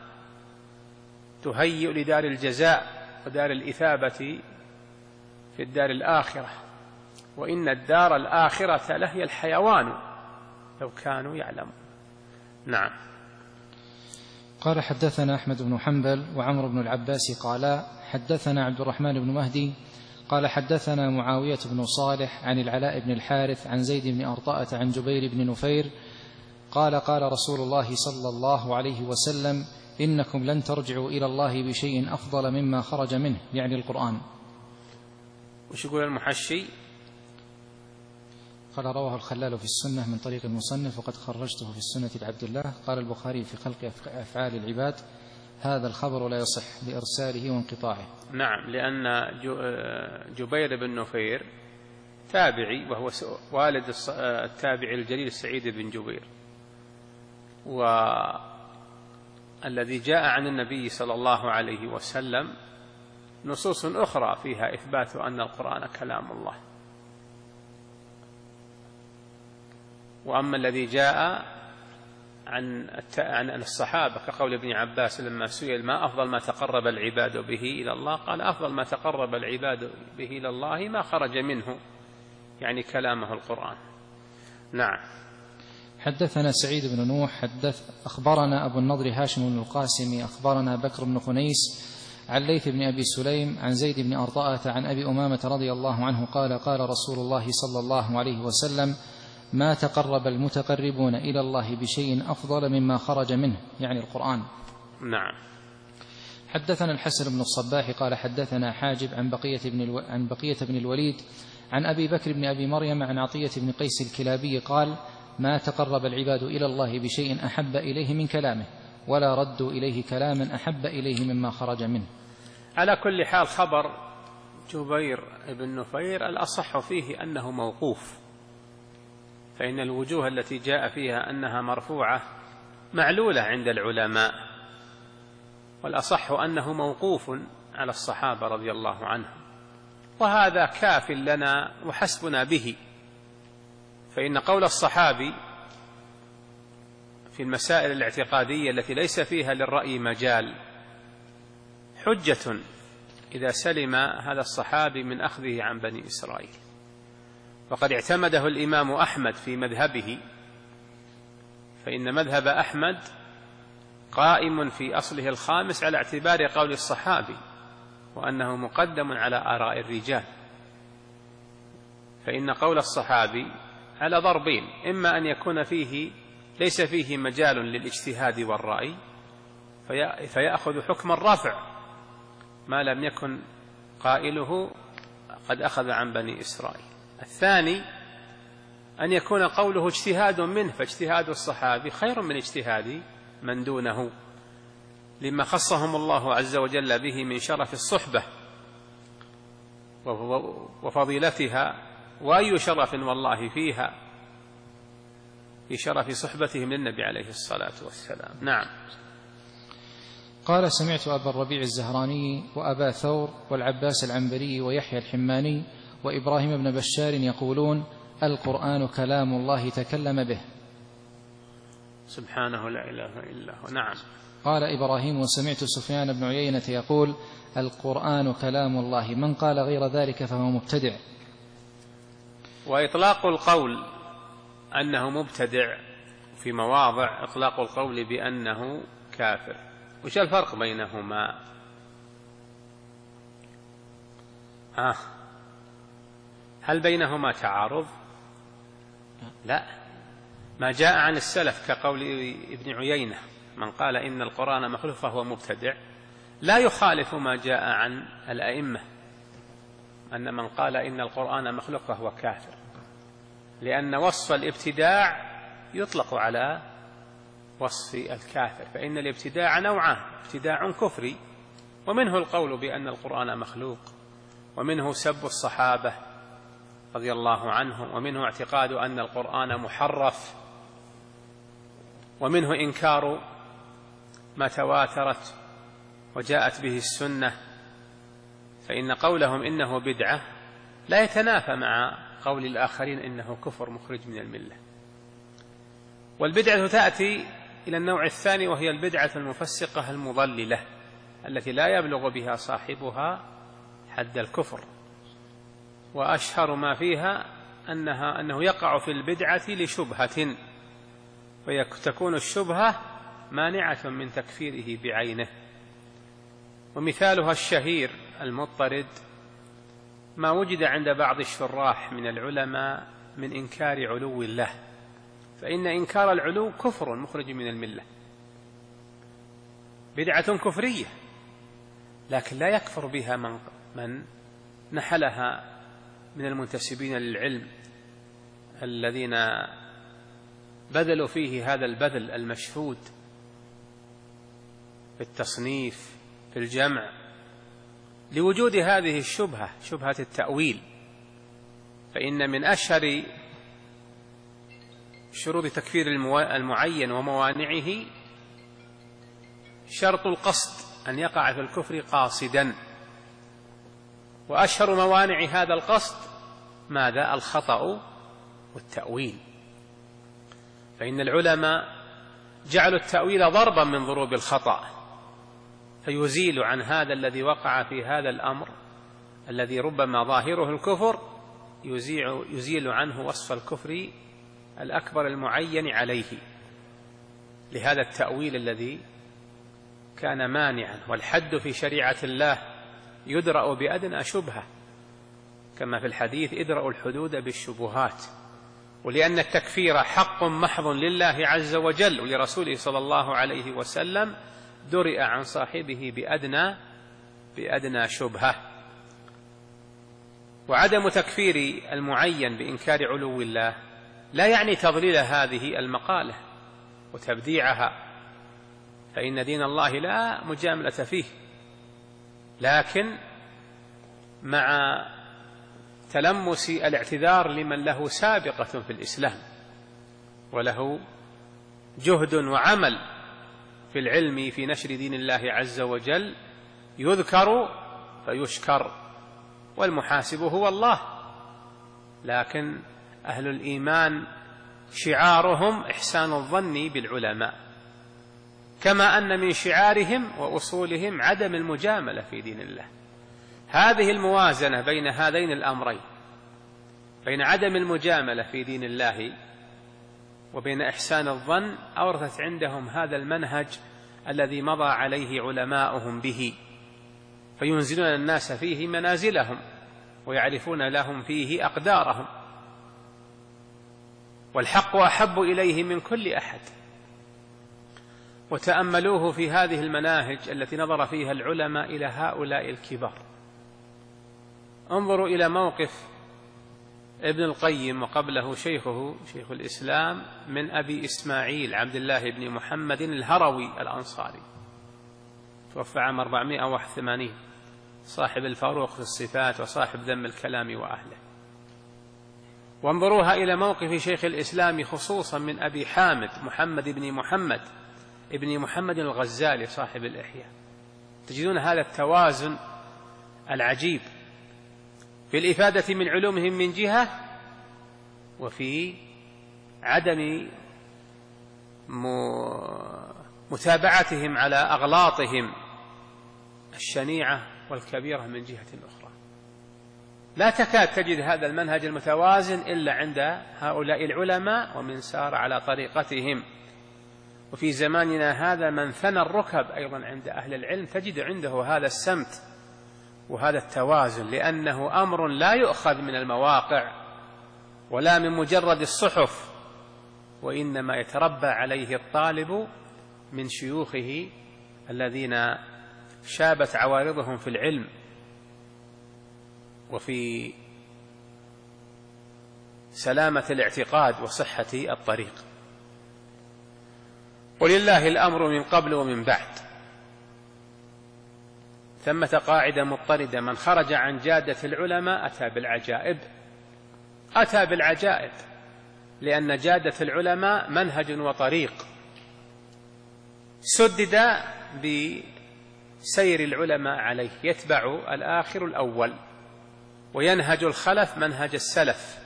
تهيئ لدار الجزاء ودار الإثابة في الدار الآخرة، وإن الدار الآخرة لهي الحيوان لو كانوا يعلمون. نعم. قال: حدثنا أحمد بن حنبل وعمر بن العباس قالا حدثنا عبد الرحمن بن مهدي قال حدثنا معاوية بن صالح عن العلاء بن الحارث عن زيد بن أرطاءة عن جبير بن نفير قال: قال رسول الله صلى الله عليه وسلم: إنكم لن ترجعوا إلى الله بشيء أفضل مما خرج منه، يعني القرآن. وش يقول المحشي؟ قال: رواه الخلال في السنة من طريق المصنف، وقد خرجته في السنة لعبد الله. قال البخاري في خلق أفعال العباد: هذا الخبر لا يصح لإرساله وانقطاعه. نعم، لأن جبير بن نفير تابعي، وهو والد التابعي الجليل سعيد بن جبير، والذي جاء عن النبي صلى الله عليه وسلم نصوص أخرى فيها إثبات أن القرآن كلام الله. وأما الذي جاء عن عن الصحابة كقول ابن عباس لما سئل: ما أفضل ما تقرب العباد به إلى الله؟ قال: أفضل ما تقرب العباد به إلى الله ما خرج منه، يعني كلامه القرآن. نعم. حدثنا سعيد بن نوح حدث أخبرنا أبو النضر هاشم بن القاسم أخبرنا بكر بن خنيس عن ليث بن أبي سليم عن زيد بن أرطاءة عن أبي أمامة رضي الله عنه قال: قال رسول الله صلى الله عليه وسلم: ما تقرب المتقربون إلى الله بشيء أفضل مما خرج منه، يعني القرآن. نعم. حدثنا الحسن بن الصباح قال حدثنا حاجب عن بقية بن, الو... عن بقية بن الوليد عن أبي بكر بن أبي مريم عن عطية بن قيس الكلابي قال: ما تقرب العباد إلى الله بشيء أحب إليه من كلامه، ولا ردوا إليه كلاما أحب إليه مما خرج منه. على كل حال خبر جبير بن نفير الأصح فيه أنه موقوف، فإن الوجوه التي جاء فيها أنها مرفوعة معلولة عند العلماء، والأصح أنه موقوف على الصحابة رضي الله عنهم، وهذا كاف لنا وحسبنا به. فإن قول الصحابي في المسائل الاعتقادية التي ليس فيها للرأي مجال حجة إذا سلم هذا الصحابي من أخذه عن بني إسرائيل. وقد اعتمده الإمام أحمد في مذهبه، فإن مذهب أحمد قائم في أصله الخامس على اعتبار قول الصحابي، وأنه مقدم على آراء الرجال. فإن قول الصحابي على ضربين: إما أن يكون فيه ليس فيه مجال للاجتهاد والرأي فيأخذ حكم الرفع ما لم يكن قائله قد أخذ عن بني إسرائيل. الثاني أن يكون قوله اجتهاد منه، فاجتهاد الصحابي خير من اجتهاد من دونه، لما خصهم الله عز وجل به من شرف الصحبة وفضيلتها، وأي شرف والله فيها في شرف صحبتهم للنبي عليه الصلاة والسلام. نعم. قال: سمعت أبا الربيع الزهراني وأبا ثور والعباس العنبري ويحيى الحماني وإبراهيم بن بشار يقولون: القرآن كلام الله تكلم به. سبحانه لا إله إلا هو. نعم. قال إبراهيم: وسمعت سفيان بن عيينة يقول: القرآن كلام الله، من قال غير ذلك فهو مبتدع. وإطلاق القول أنه مبتدع في مواضع، إطلاق القول بأنه كافر، وش الفرق بينهما؟ آه. هل بينهما تعارض؟ لا. ما جاء عن السلف كقول ابن عيينة: من قال إن القرآن مخلوق فهو مبتدع، لا يخالف ما جاء عن الأئمة أن من قال إن القرآن مخلوق فهو كافر، لأن وصف الابتداع يطلق على وصف الكافر، فإن الابتداع نوعان: ابتداع كفري، ومنه القول بأن القرآن مخلوق، ومنه سب الصحابة رضي الله عنهم، ومنه اعتقاد أن القرآن محرف، ومنه إنكار ما تواترت وجاءت به السنة. فإن قولهم إنه بدعة لا يتنافى مع قول الآخرين إنه كفر مخرج من الملة. والبدعة تأتي إلى النوع الثاني، وهي البدعة المفسقة المضللة التي لا يبلغ بها صاحبها حد الكفر، وأشهر ما فيها أنها أنه يقع في البدعة لشبهة، وتكون الشبهة مانعة من تكفيره بعينه. ومثالها الشهير المضطرد ما وجد عند بعض الشراح من العلماء من إنكار علو الله، فإن إنكار العلو كفر مخرج من الملة، بدعة كفرية، لكن لا يكفر بها من, من نحلها من المنتسبين للعلم الذين بذلوا فيه هذا البذل المشهود في التصنيف في الجمع، لوجود هذه الشبهة، شبهة التأويل. فإن من أشهر شروط تكفير المعين وموانعه شرط القصد، أن يقع في الكفر قاصدا، وأشهر موانع هذا القصد ماذا؟ الخطأ والتأويل. فإن العلماء جعلوا التأويل ضربا من ضروب الخطأ، فيزيل عن هذا الذي وقع في هذا الأمر الذي ربما ظاهره الكفر، يزيل عنه وصف الكفر الأكبر المعين عليه لهذا التأويل الذي كان مانعا. والحد في شريعة الله يدرأ بأدنى شبهة، كما في الحديث: ادرأوا الحدود بالشبهات. ولأن التكفير حق محض لله عز وجل ولرسوله صلى الله عليه وسلم، درئ عن صاحبه بأدنى بأدنى شبهة. وعدم تكفير المعين بإنكار علو الله لا يعني تضليل هذه المقالة وتبديعها، فإن دين الله لا مجاملة فيه، لكن مع تلمس الاعتذار لمن له سابقة في الإسلام وله جهد وعمل في العلم في نشر دين الله عز وجل، يذكر فيشكر، والمحاسب هو الله. لكن أهل الإيمان شعارهم إحسان الظن بالعلماء، كما أن من شعارهم وأصولهم عدم المجاملة في دين الله. هذه الموازنة بين هذين الأمرين، بين عدم المجاملة في دين الله وبين إحسان الظن، أورثت عندهم هذا المنهج الذي مضى عليه علماؤهم به، فينزلون الناس فيه منازلهم ويعرفون لهم فيه أقدارهم، والحق أحب إليه من كل أحد. وتأملوه في هذه المناهج التي نظر فيها العلماء إلى هؤلاء الكبار. انظروا إلى موقف ابن القيم وقبله شيخه شيخ الإسلام من أبي إسماعيل عبد الله بن محمد الهروي الأنصاري، توفى عام أربعمائة وواحد وثمانين، صاحب الفاروق في الصفات وصاحب ذم الكلام وأهله. وانظروها إلى موقف شيخ الإسلام خصوصا من أبي حامد محمد بن محمد ابن محمد الغزالي صاحب الإحياء. تجدون هذا التوازن العجيب في الإفادة من علومهم من جهة، وفي عدم متابعتهم على أغلاطهم الشنيعة والكبيرة من جهة أخرى. لا تكاد تجد هذا المنهج المتوازن إلا عند هؤلاء العلماء ومن سار على طريقتهم. وفي زماننا هذا من ثنى الركب أيضا عند أهل العلم تجد عنده هذا السمت وهذا التوازن، لأنه أمر لا يؤخذ من المواقع ولا من مجرد الصحف، وإنما يتربى عليه الطالب من شيوخه الذين شابت عوارضهم في العلم وفي سلامة الاعتقاد وصحة الطريق. ولله الأمر من قبل ومن بعد. ثمة قاعدة مضطردة: من خرج عن جادة العلماء أتى بالعجائب. أتى بالعجائب لأن جادة العلماء منهج وطريق سدد بسير العلماء عليه، يتبع الآخر الأول وينهج الخلف منهج السلف،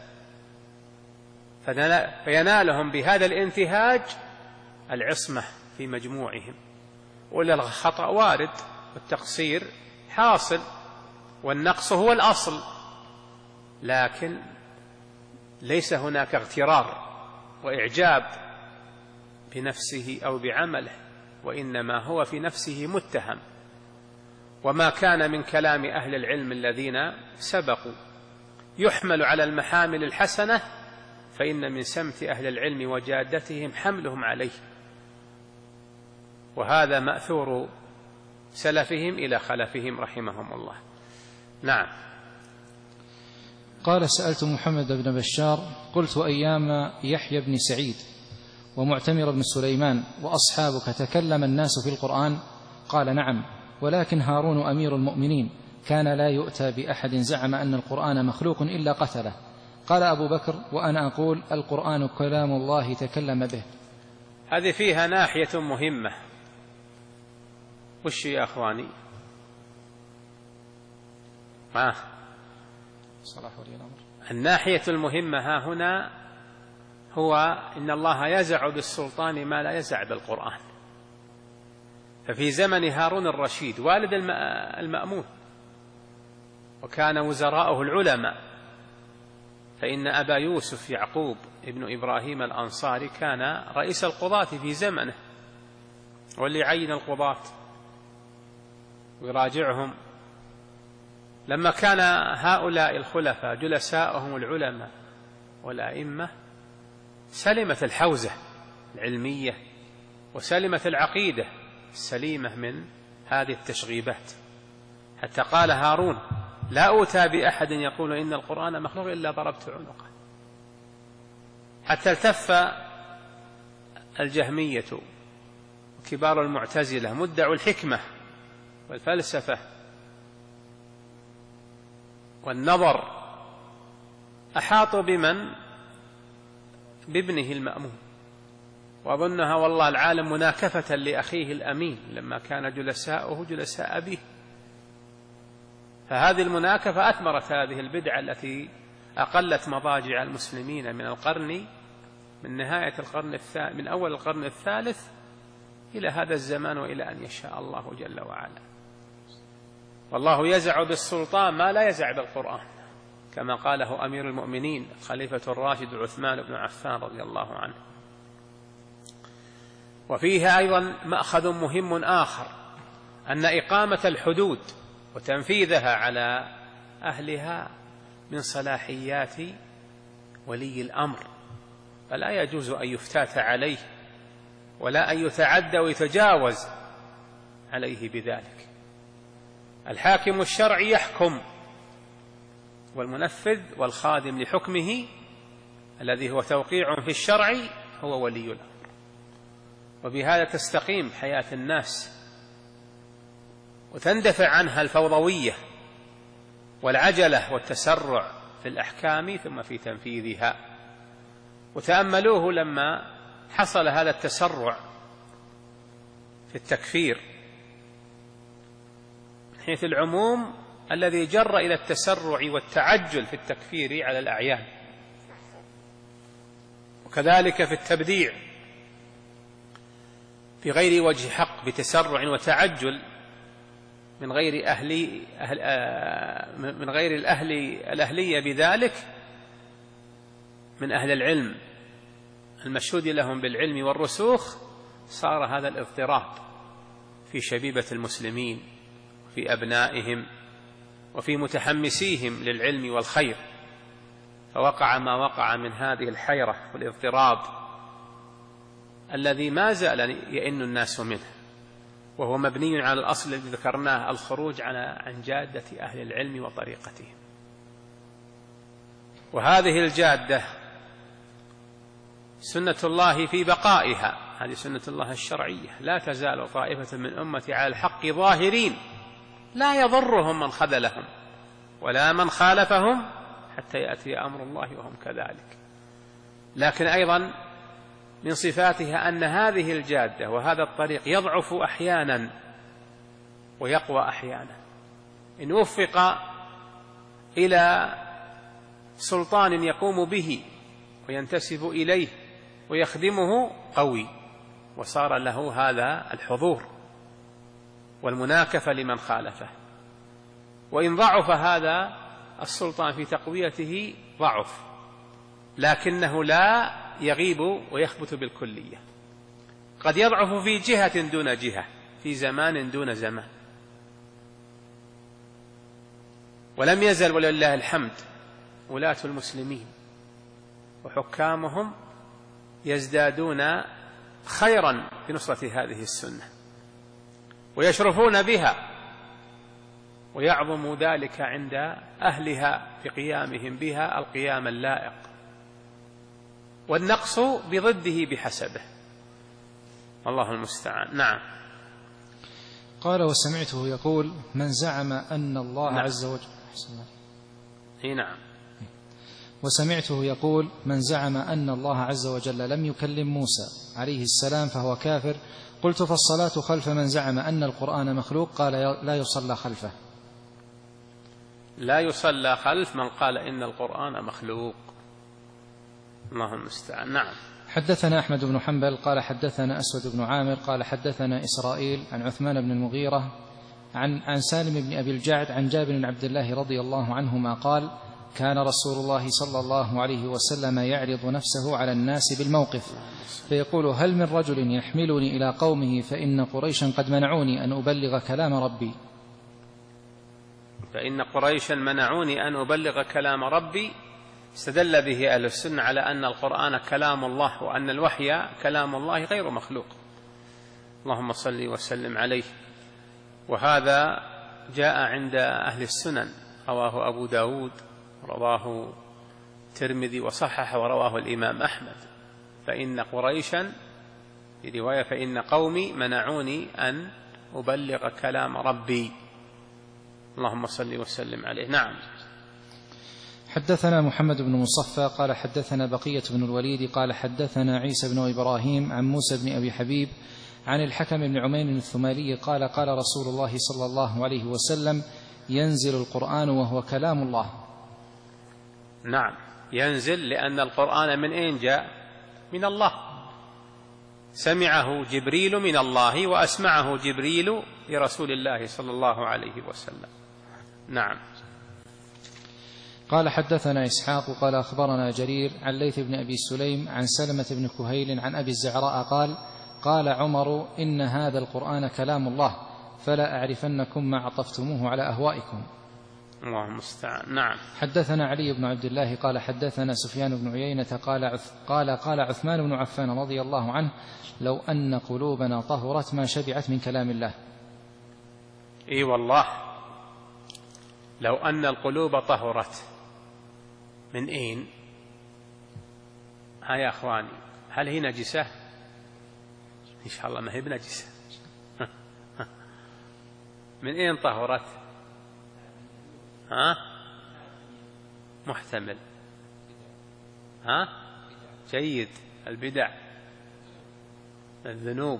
فينالهم بهذا الانتهاج العصمة في مجموعهم. ولا الخطأ وارد والتقصير حاصل والنقص هو الأصل، لكن ليس هناك اغترار وإعجاب بنفسه أو بعمله، وإنما هو في نفسه متهم. وما كان من كلام أهل العلم الذين سبقوا يحمل على المحامل الحسنة، فإن من سمت أهل العلم وجادتهم حملهم عليه، وهذا مأثور سلفهم إلى خلفهم رحمهم الله. نعم. قال: سألت محمد بن بشار قلت: أيام يحيى بن سعيد ومعتمر بن سليمان وأصحابك تكلم الناس في القرآن؟ قال: نعم، ولكن هارون أمير المؤمنين كان لا يؤتى بأحد زعم أن القرآن مخلوق إلا قتله. قال أبو بكر: وأنا أقول القرآن كلام الله تكلم به. هذه فيها ناحية مهمة. وش يا أخواني؟ ما صلاح ولي الأمر. الناحية المهمة ها هنا هو إن الله يزع بالسلطان ما لا يزع بالقرآن. ففي زمن هارون الرشيد والد المأمون وكان وزراءه العلماء، فإن أبا يوسف يعقوب ابن إبراهيم الأنصاري كان رئيس القضاة في زمنه، واللي يعين القضاة ويراجعهم. لما كان هؤلاء الخلفاء جلساءهم العلماء والأئمة سلمت الحوزة العلمية وسلمت العقيدة السليمة من هذه التشغيبات، حتى قال هارون: لا أوتى بأحد يقول إن القرآن مخلوق إلا ضربت عنقه. حتى التف الجهمية كبار المعتزلة مدعوا الحكمة والفلسفة والنظر أحاطوا بمن بابنه المأمون، وأظنها والله العالم مناكفة لأخيه الأمين لما كان جلساؤه جلساء أبيه. فهذه المناكفة أثمرت هذه البدعة التي أقلت مضاجع المسلمين من القرن من نهاية القرن الثالث من أول القرن الثالث إلى هذا الزمان وإلى أن يشاء الله جل وعلا. والله يزع بالسلطان ما لا يزع بالقرآن، كما قاله أمير المؤمنين الخليفة الراشد عثمان بن عفان رضي الله عنه. وفيها أيضا مأخذ مهم آخر، أن إقامة الحدود وتنفيذها على أهلها من صلاحيات ولي الأمر، فلا يجوز أن يفتات عليه ولا أن يتعدى ويتجاوز عليه بذلك. الحاكم الشرعي يحكم، والمنفذ والخادم لحكمه الذي هو توقيع في الشرع هو ولي الأمر. وبهذا تستقيم حياة الناس وتندفع عنها الفوضوية والعجلة والتسرع في الأحكام ثم في تنفيذها. وتأملوه لما حصل هذا التسرع في التكفير من حيث العموم الذي جر إلى التسرع والتعجل في التكفير على الأعيان، وكذلك في التبديع بغير وجه حق بتسرع وتعجل من غير أهلي أهل من غير الأهل الأهلية بذلك من أهل العلم المشهود لهم بالعلم والرسوخ. صار هذا الاضطراب في شبيبة المسلمين وفي أبنائهم وفي متحمسيهم للعلم والخير، فوقع ما وقع من هذه الحيرة والاضطراب الذي ما زال يئن الناس منه، وهو مبني على الأصل الذي ذكرناه، الخروج على عن جادة أهل العلم وطريقتهم. وهذه الجادة سنة الله في بقائها، هذه سنة الله الشرعية، لا تزال طائفة من أمتي على الحق ظاهرين لا يضرهم من خذلهم ولا من خالفهم حتى يأتي أمر الله وهم كذلك. لكن أيضا من صفاتها أن هذه الجادة وهذا الطريق يضعف أحيانا ويقوى أحيانا. إن وفق إلى سلطان يقوم به وينتسب إليه ويخدمه قوي، وصار له هذا الحضور والمناكفة لمن خالفه. وإن ضعف هذا السلطان في تقويته ضعف، لكنه لا يغيب ويخبث بالكلية، قد يضعف في جهة دون جهة، في زمان دون زمان. ولم يزل ولله الحمد ولاة المسلمين وحكامهم يزدادون خيرا بنصرة هذه السنة ويشرفون بها، ويعظم ذلك عند أهلها بقيامهم بها القيام اللائق، والنقص بضده بحسبه، الله المستعان. نعم. قال: وسمعته يقول: من زعم أن الله نعم. عز وجل اي نعم. وسمعته يقول: من زعم أن الله عز وجل لم يكلم موسى عليه السلام فهو كافر. قلت: فالصلاة خلف من زعم أن القرآن مخلوق؟ قال: لا يصلى خلفه. لا يصلى خلف من قال إن القرآن مخلوق، الله المستعان. نعم. حدثنا أحمد بن حنبل قال حدثنا أسود بن عامر قال حدثنا إسرائيل عن عثمان بن المغيرة عن, عن سالم بن أبي الجعد عن جابر بن عبد الله رضي الله عنهما قال: كان رسول الله صلى الله عليه وسلم يعرض نفسه على الناس بالموقف فيقول: هل من رجل يحملني إلى قومه فإن قريشا قد منعوني أن أبلغ كلام ربي فإن قريشا منعوني أن أبلغ كلام ربي. استدل به أهل السنة على أن القرآن كلام الله وأن الوحي كلام الله غير مخلوق، اللهم صل وسلم عليه. وهذا جاء عند أهل السنن، رواه أبو داود، رواه الترمذي وصححه، ورواه الإمام أحمد. فإن قريشا في رواية فإن قومي منعوني أن أبلغ كلام ربي. اللهم صل وسلم عليه. نعم. حدثنا محمد بن مصفى قال حدثنا بقية بن الوليد قال حدثنا عيسى بن إبراهيم عن موسى بن أبي حبيب عن الحكم بن عمير الثمالي قال قال رسول الله صلى الله عليه وسلم ينزل القرآن وهو كلام الله. نعم، ينزل لأن القرآن من أين جاء؟ من الله، سمعه جبريل من الله وأسمعه جبريل لرسول الله صلى الله عليه وسلم. نعم. قال حدثنا إسحاق قال أخبرنا جرير عن ليث بن أبي سليم عن سلمة بن كهيل عن أبي الزعراء قال قال عمر إن هذا القرآن كلام الله فلا أعرفنكم ما عطفتموه على أهوائكم. الله المستعان. نعم. حدثنا علي بن عبد الله قال حدثنا سفيان بن عيينة قال عث قال قال عثمان بن عفان رضي الله عنه لو أن قلوبنا طهرت ما شبعت من كلام الله. إي والله، لو أن القلوب طهرت من أين؟ ها يا أخواني، هل هي نجسة؟ إن شاء الله ما هي بنجسة. من أين طهرت؟ ها؟ محتمل. ها؟ جيد. البدع، الذنوب.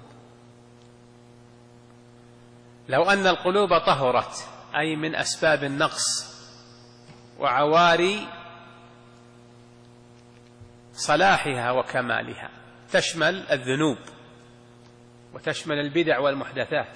لو أن القلوب طهرت أي من أسباب النقص وعواري صلاحها وكمالها، تشمل الذنوب وتشمل البدع والمحدثات.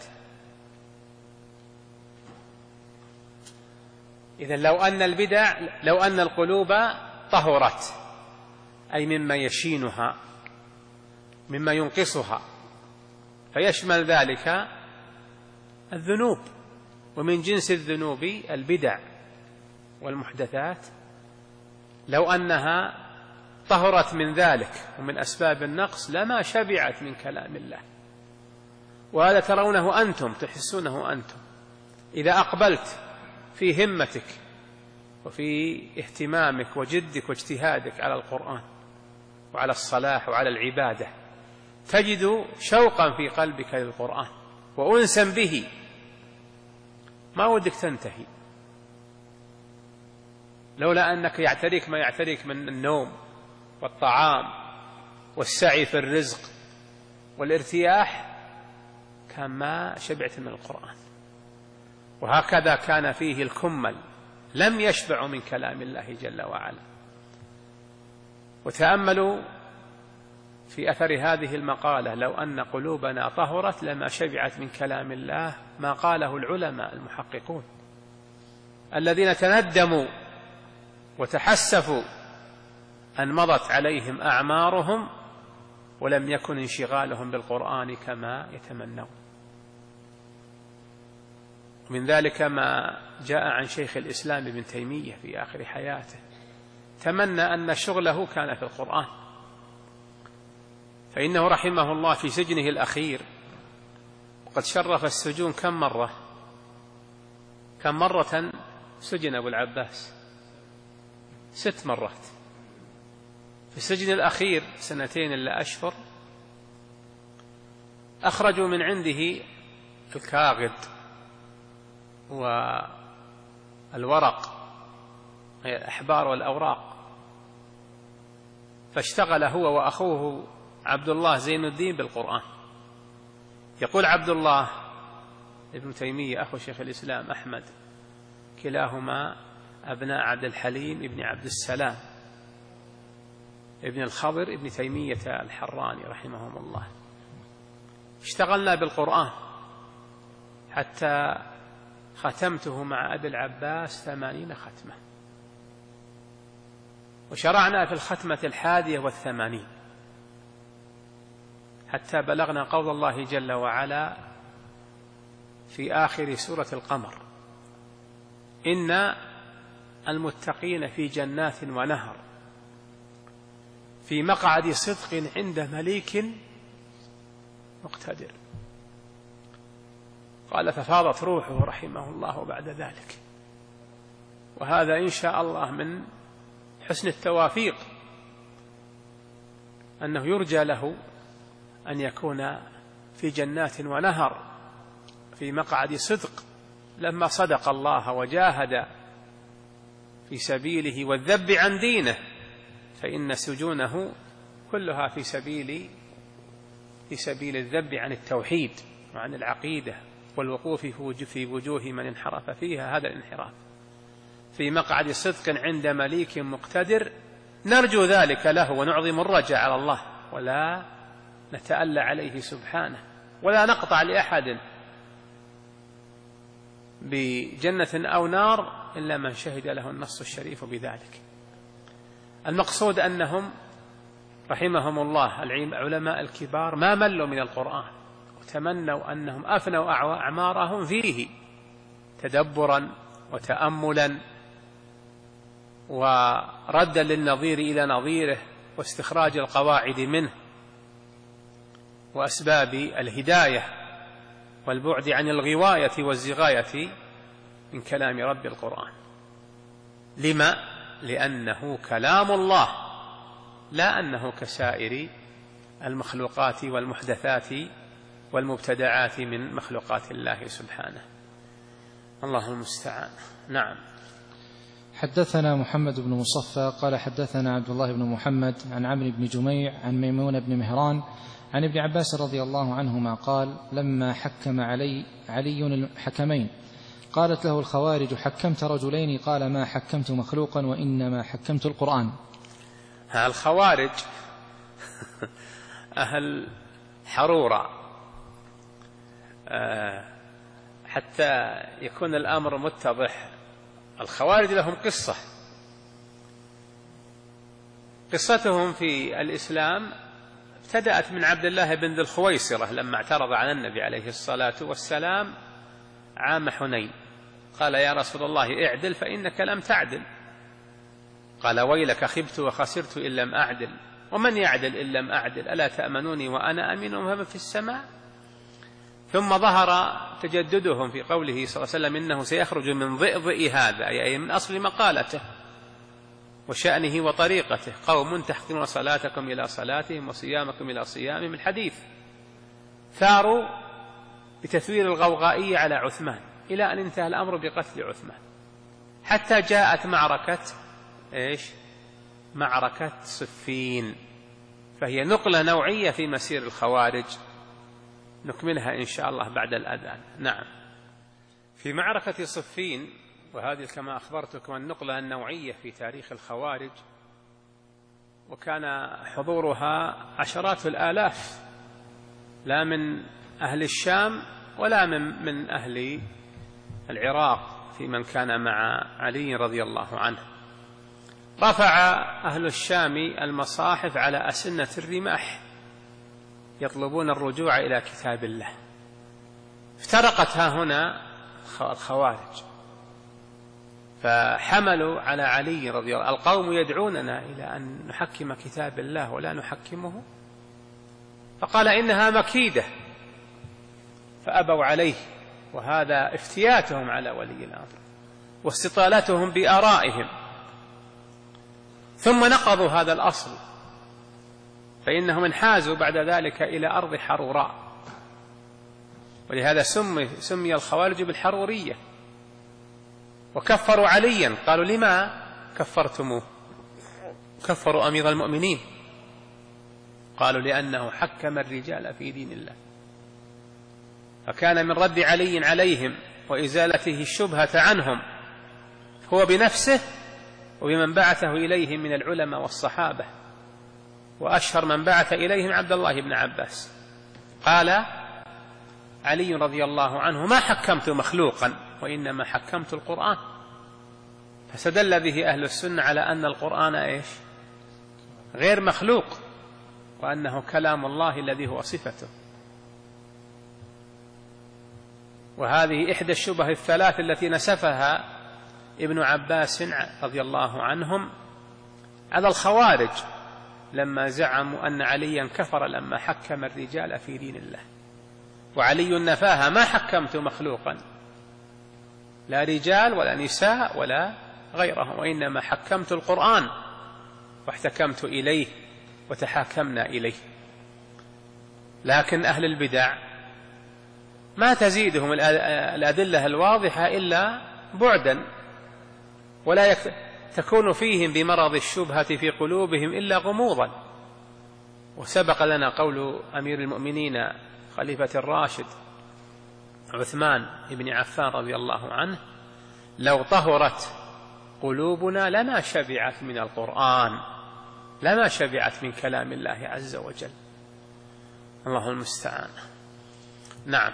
إذن لو أن البدع لو أن القلوب طهرت أي مما يشينها مما ينقصها، فيشمل ذلك الذنوب، ومن جنس الذنوب البدع والمحدثات. لو أنها طهرت من ذلك ومن أسباب النقص لما شبعت من كلام الله. وهذا ترونه أنتم، تحسونه أنتم إذا أقبلت في همتك وفي اهتمامك وجدك واجتهادك على القرآن وعلى الصلاح وعلى العبادة، تجد شوقا في قلبك للقرآن وأنسا به، ما ودك تنتهي. لولا أنك يعتريك ما يعتريك من النوم والطعام والسعي في الرزق والارتياح كان ما شبعت من القرآن. وهكذا كان فيه الكمل، لم يشبعوا من كلام الله جل وعلا. وتأملوا في أثر هذه المقالة: لو أن قلوبنا طهرت لما شبعت من كلام الله، ما قاله العلماء المحققون الذين تندموا وتحسفوا أن مضت عليهم أعمارهم ولم يكن انشغالهم بالقرآن كما يتمنون. من ذلك ما جاء عن شيخ الإسلام ابن تيمية في آخر حياته، تمنى أن شغله كان في القرآن، فإنه رحمه الله في سجنه الأخير، وقد شرف السجون كم مرة كم مرة سجن أبو العباس؟ ست مرات. في السجن الأخير سنتين إلا أشهر أخرجوا من عنده الكاغد والورق، هي الأحبار والأوراق، فاشتغل هو وأخوه عبد الله زين الدين بالقرآن. يقول عبد الله ابن تيمية أخو شيخ الإسلام أحمد، كلاهما أبناء عبد الحليم ابن عبد السلام ابن الخضر ابن تيمية الحراني رحمهم الله، اشتغلنا بالقرآن حتى ختمته مع أبي العباس ثمانين ختمة، وشرعنا في الختمة الحادية والثمانين حتى بلغنا قول الله جل وعلا في آخر سورة القمر: إن المتقين في جنات ونهر في مقعد صدق عند مليك مقتدر. قال: ففاضت روحه رحمه الله بعد ذلك. وهذا إن شاء الله من حسن التوافيق أنه يرجى له أن يكون في جنات ونهر في مقعد صدق لما صدق الله وجاهد في سبيله والذب عن دينه، فإن سجونه كلها في سبيل في سبيل الذب عن التوحيد وعن العقيدة والوقوف في وجوه من انحرف فيها هذا الانحراف، في مقعد صدق عند مليك مقتدر، نرجو ذلك له ونعظم الرجاء على الله، ولا نتألى عليه سبحانه، ولا نقطع لأحد بجنة أو نار إلا من شهد له النص الشريف بذلك. المقصود أنهم رحمهم الله علماء الكبار ما ملوا من القرآن، وتمنوا أنهم أفنوا أعمارهم فيه تدبرا وتأملا وردا للنظير إلى نظيره واستخراج القواعد منه وأسباب الهداية والبعد عن الغواية والزغاية من كلام رب القرآن. لما؟ لأنه كلام الله، لا أنه كسائر المخلوقات والمحدثات والمبتدعات من مخلوقات الله سبحانه. الله المستعان. نعم. حدثنا محمد بن مصفى قال حدثنا عبد الله بن محمد عن عمرو بن جميع عن ميمون بن مهران عن ابن عباس رضي الله عنهما قال لما حكم علي علي الحكمين قالت له الخوارج حكمت رجلين؟ قال ما حكمت مخلوقا وإنما حكمت القرآن. الخوارج أهل حرورة، حتى يكون الأمر متضح. الخوارج لهم قصة، قصتهم في الإسلام ابتدأت من عبد الله بن ذي الخويصرة لما اعترض على النبي عليه الصلاة والسلام عام حنين، قال يا رسول الله اعدل فإنك لم تعدل، قال ويلك خبت وخسرت إن لم أعدل، ومن يعدل إن لم أعدل، ألا تأمنوني وأنا أمين من في السماء. ثم ظهر تجددهم في قوله صلى الله عليه وسلم إنه سيخرج من ضئضئ هذا، أي من أصل مقالته وشأنه وطريقته، قوم تحقرون صلاتكم إلى صلاتهم وصيامكم إلى صيامهم. الحديث ثاروا بتثوير الغوغائية على عثمان إلى أن انتهى الأمر بقتل عثمان، حتى جاءت معركة إيش؟ معركة صفين، فهي نقلة نوعية في مسير الخوارج، نكملها إن شاء الله بعد الأذان. نعم. في معركة صفين، وهذه كما أخبرتكم النقلة النوعية في تاريخ الخوارج، وكان حضورها عشرات الآلاف، لا من أهل الشام ولا من, من أهل العراق في من كان مع علي رضي الله عنه. رفع أهل الشام المصاحف على أسنة الرماح يطلبون الرجوع إلى كتاب الله. افترقت ها هنا الخوارج فحملوا على علي رضي الله عنه، القوم يدعوننا إلى أن نحكم كتاب الله ولا نحكمه، فقال إنها مكيدة، فأبوا عليه، وهذا افتياتهم على ولي الأمر واستطالتهم بآرائهم. ثم نقضوا هذا الأصل، فإنهم انحازوا بعد ذلك إلى أرض حروراء، ولهذا سمي, سمي الخوارج بالحرورية، وكفروا عليا. قالوا لما كفرتموه؟ كفروا أمير المؤمنين، قالوا لأنه حكم الرجال في دين الله، فكان من رد علي عليهم وإزالته الشبهة عنهم هو بنفسه وبمن بعثه إليهم من العلماء والصحابة، وأشهر من بعث إليهم عبد الله بن عباس. قال علي رضي الله عنه ما حكمت مخلوقا وإنما حكمت القرآن، فاستدل به أهل السنة على أن القرآن إيش؟ غير مخلوق، وأنه كلام الله الذي هو صفته. وهذه إحدى الشبه الثلاث التي نسفها ابن عباس رضي الله عنهم على الخوارج لما زعموا أن عليا كفر لما حكم الرجال في دين الله، وعلي نفاها ما حكمت مخلوقا لا رجال ولا نساء ولا غيرهم، وإنما حكمت القرآن واحتكمت إليه وتحاكمنا إليه. لكن أهل البدع ما تزيدهم الأدلة الواضحة إلا بعدا، ولا تكون فيهم بمرض الشبهة في قلوبهم إلا غموضا. وسبق لنا قول أمير المؤمنين خليفة الراشد عثمان بن عفان رضي الله عنه: لو طهرت قلوبنا لما شبعت من القرآن، لما شبعت من كلام الله عز وجل. الله المستعان. نعم.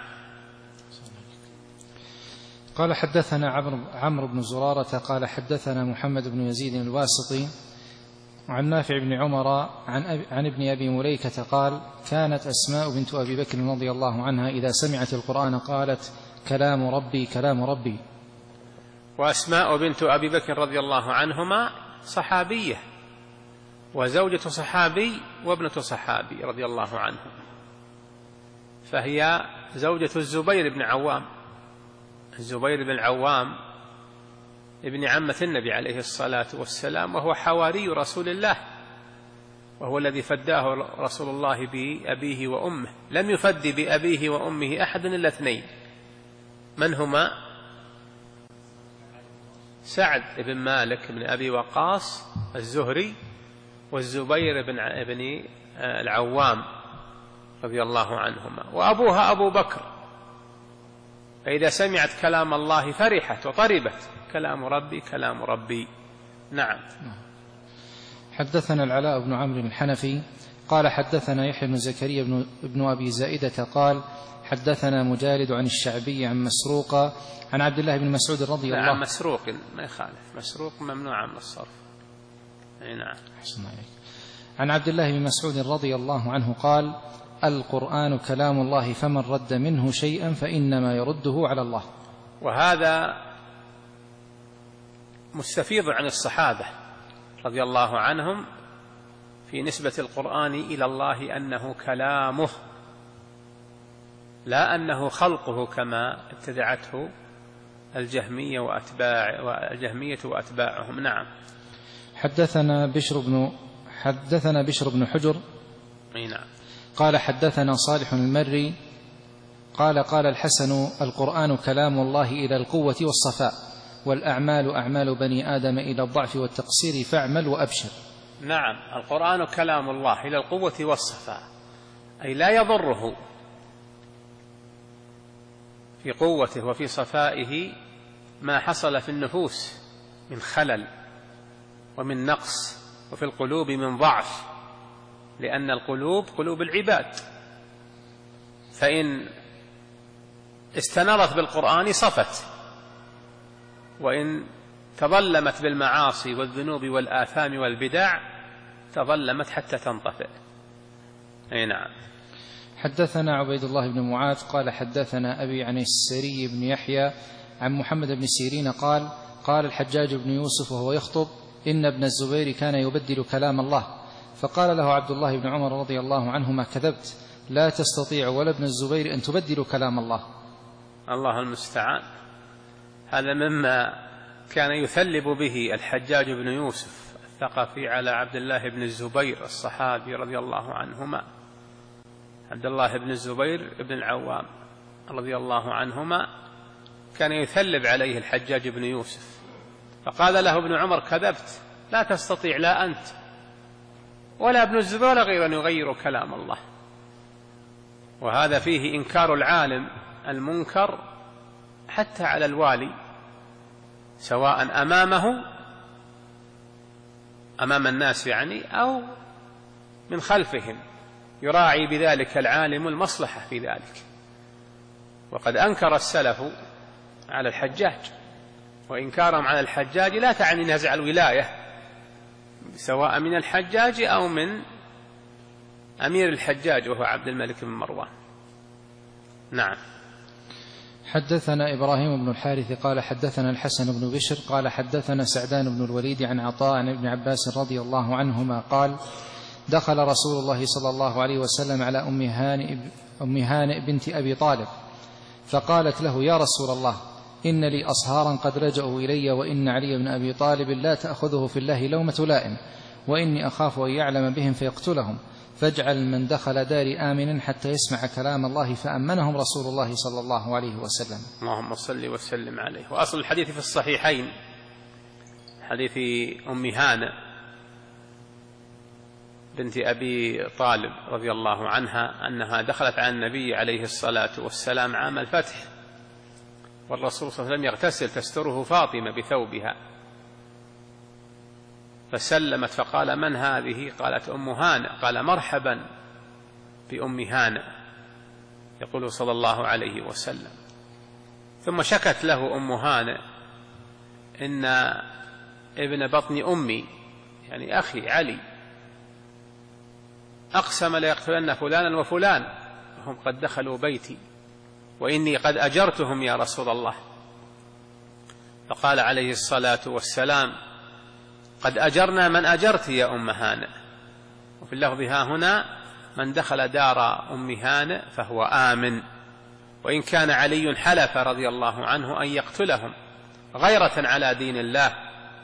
قال حدثنا عمرو بن زرارة قال حدثنا محمد بن يزيد الواسطي عن نافع بن عمر عن, أبي عن ابن أبي مليكة قال: كانت أسماء بنت أبي بكر رضي الله عنها إذا سمعت القرآن قالت: كلام ربي كلام ربي. وأسماء بنت أبي بكر رضي الله عنهما صحابية، وزوجة صحابي وابنة صحابي رضي الله عنهم، فهي زوجة الزبير بن عوام. الزبير بن عوام ابن عمة النبي عليه الصلاة والسلام، وهو حواري رسول الله، وهو الذي فداه رسول الله بأبيه وأمه. لم يفد بأبيه وأمه أحد إلا اثنين، من هما؟ سعد بن مالك بن أبي وقاص الزهري، والزبير بن ابن العوام رضي الله عنهما، وأبوها أبو بكر. فإذا سمعت كلام الله فرحت وطربت: كلام ربي كلام ربي. نعم. حدثنا العلاء بن عمرو الحنفي قال حدثنا يحيى بن زكريا بن, بن أبي زائدة قال حدثنا مجالد عن الشعبي عن مسروق عن عبد الله بن مسعود رضي الله عنه. مسروق ما يخالف، مسروق ممنوع من الصرف. نعم. حسن عليك. عن عبد الله بن مسعود رضي الله عنه قال: القرآن كلام الله فمن رد منه شيئا فإنما يرده على الله. وهذا مستفيض عن الصحابة رضي الله عنهم في نسبة القرآن إلى الله أنه كلامه، لا أنه خلقه كما ابتدعته الجهمية وأتباع والجهمية وأتباعهم. نعم. حدثنا بشر بن حدثنا بشر بن حجر. نعم. قال حدثنا صالح المري قال قال الحسن: القرآن كلام الله إلى القوة والصفاء، والأعمال أعمال بني آدم إلى الضعف والتقصير، فاعمل وأبشر. نعم، القرآن كلام الله إلى القوة والصفاء، أي لا يضره في قوته وفي صفائه ما حصل في النفوس من خلل ومن نقص، وفي القلوب من ضعف، لأن القلوب قلوب العباد، فإن استنرت بالقرآن صفت، وإن تظلمت بالمعاصي والذنوب والآثام والبدع تظلمت حتى تنطفئ. أي نعم. حدثنا عبيد الله بن معاذ قال حدثنا أبي عن السري بن يحيى عن محمد بن سيرين قال: قال الحجاج بن يوسف وهو يخطب: إن ابن الزبير كان يبدل كلام الله. فقال له عبد الله بن عمر رضي الله عنهما: كذبت، لا تستطيع ولا ابن الزبير أن تبدلوا كلام الله. الله المستعان. هذا مما كان يثلب به الحجاج بن يوسف الثقفي على عبد الله بن الزبير الصحابي رضي الله عنهما. عبد الله بن الزبير بن العوام رضي الله عنهما كان يثلب عليه الحجاج بن يوسف، فقال له ابن عمر: كذبت، لا تستطيع لا أنت ولا ابن الزبير ولا غير أن يغيروا كلام الله. وهذا فيه إنكار العالم المنكر حتى على الوالي، سواء أمامه أمام الناس يعني أو من خلفهم، يراعي بذلك العالم المصلحة في ذلك. وقد أنكر السلف على الحجاج، وإنكارهم على الحجاج لا تعني نزع الولاية، سواء من الحجاج أو من أمير الحجاج وهو عبد الملك بن مروان. نعم. حدثنا إبراهيم بن الحارث قال حدثنا الحسن بن بشر قال حدثنا سعدان بن الوليد عن عطاء عن ابن عباس رضي الله عنهما قال: دخل رسول الله صلى الله عليه وسلم على أم هانئ, أم هانئ بنت أبي طالب، فقالت له: يا رسول الله، إن لي أصهارا قد رجعوا إلي، وإن علي بن أبي طالب لا تأخذه في الله لومة لائم، وإني أخاف أن يعلم بهم فيقتلهم، فاجعل من دخل داري آمنا حتى يسمع كلام الله، فأمنهم رسول الله صلى الله عليه وسلم. اللهم صل وسلم عليه. وأصل الحديث في الصحيحين، حديث أم هانئ بنت أبي طالب رضي الله عنها أنها دخلت على النبي عليه الصلاة والسلام عام الفتح، والرسول صلى الله عليه وسلم يغتسل، تستره فاطمة بثوبها، فسلمت فقال: من هذه؟ قالت: أم هانئ. قال: مرحبا بأم هانئ، يقول صلى الله عليه وسلم. ثم شكت له أم هانئ: إن ابن بطن أمي، يعني أخي علي، أقسم ليقتلن فلانا وفلان وهم قد دخلوا بيتي، وإني قد أجرتهم يا رسول الله. فقال عليه الصلاة والسلام: قد أجرنا من أجرت يا أم هانئ. وفي اللفظ ها هنا: من دخل دار أم هانئ فهو آمن، وإن كان علي حلف رضي الله عنه أن يقتلهم غيرة على دين الله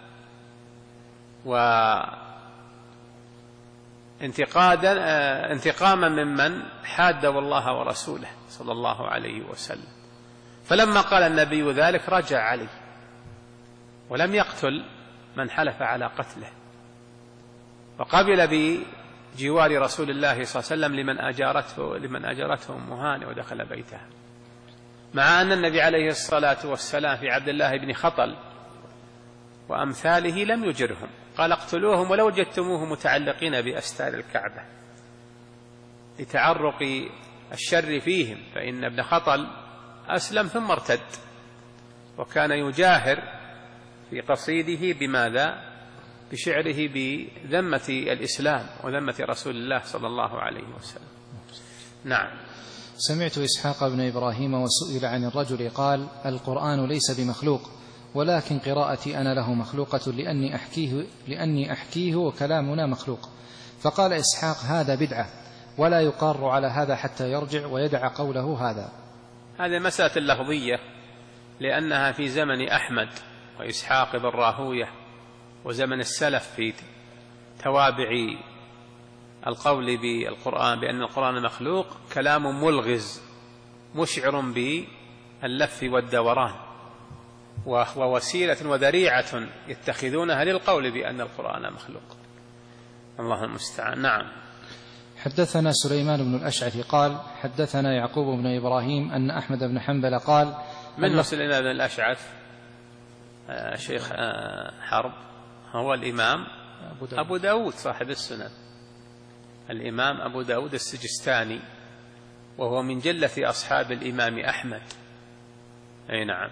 وانتقادا انتقاما ممن حادوا الله ورسوله صلى الله عليه وسلم. فلما قال النبي ذلك رجع علي ولم يقتل من حلف على قتله، وقبل بجوار رسول الله صلى الله عليه وسلم لمن أجارته لمن أجارته أم هانئ ودخل بيتها، مع أن النبي عليه الصلاة والسلام في عبد الله بن خطل وأمثاله لم يجرهم، قال: اقتلوهم ولو وجدتموه متعلقين بأستار الكعبة لتعرق الشر فيهم، فإن ابن خطل أسلم ثم ارتد، وكان يجاهر في قصيده بماذا؟ بشعره بذمة الإسلام وذمة رسول الله صلى الله عليه وسلم. نعم. سمعت إسحاق بن إبراهيم وسئل عن الرجل قال: القرآن ليس بمخلوق، ولكن قراءتي أنا له مخلوقة لأني أحكيه, لأني أحكيه وكلامنا مخلوق. فقال إسحاق: هذا بدعة، ولا يقار على هذا حتى يرجع ويدع قوله هذا. هذه مسألة لفظية، لأنها في زمن أحمد وإسحاق بن راهوية وزمن السلف في توابع القول بالقرآن بأن القرآن مخلوق كلام ملغز مشعر باللف والدوران، وهو وسيلة وذريعة يتخذونها للقول بأن القرآن مخلوق. الله المستعان. نعم. حدثنا سليمان بن الأشعث قال: حدثنا يعقوب بن إبراهيم أن أحمد بن حنبل قال: من سليمان بن الأشعث؟ آه شيخ آه حرب، هو الإمام أبو داود, أبو داود صاحب السنن، الإمام أبو داود السجستاني، وهو من جلة أصحاب الإمام أحمد. أي نعم.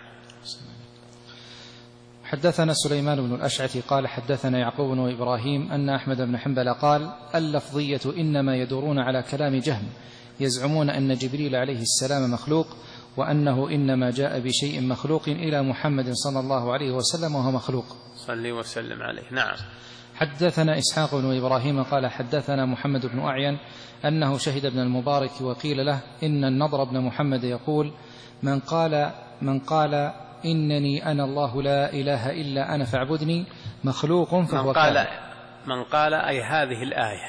حدثنا سليمان بن الأشعث قال: حدثنا يعقوب بن إبراهيم أن أحمد بن حنبل قال: اللفظية إنما يدورون على كلام جهم، يزعمون أن جبريل عليه السلام مخلوق، وأنه إنما جاء بشيء مخلوق إلى محمد صلى الله عليه وسلم وهو مخلوق صلى وسلم عليه. نعم. حدثنا إسحاق بن إبراهيم قال: حدثنا محمد بن أعين أنه شهد ابن المبارك وقيل له: إن النضر بن محمد يقول: من قال من قال إنني أنا الله لا إله إلا أنا فاعبدني مخلوق فهو من قال, من قال أي هذه الآية،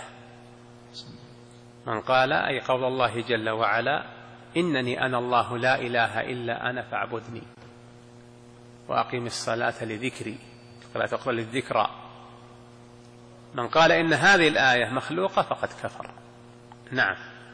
من قال أي قول الله جل وعلا: إنني أنا الله لا إله إلا أنا فاعبدني وأقم الصلاة لذكري، فلا تقرأ للذكرى. من قال إن هذه الآية مخلوقة فقد كفر. نعم.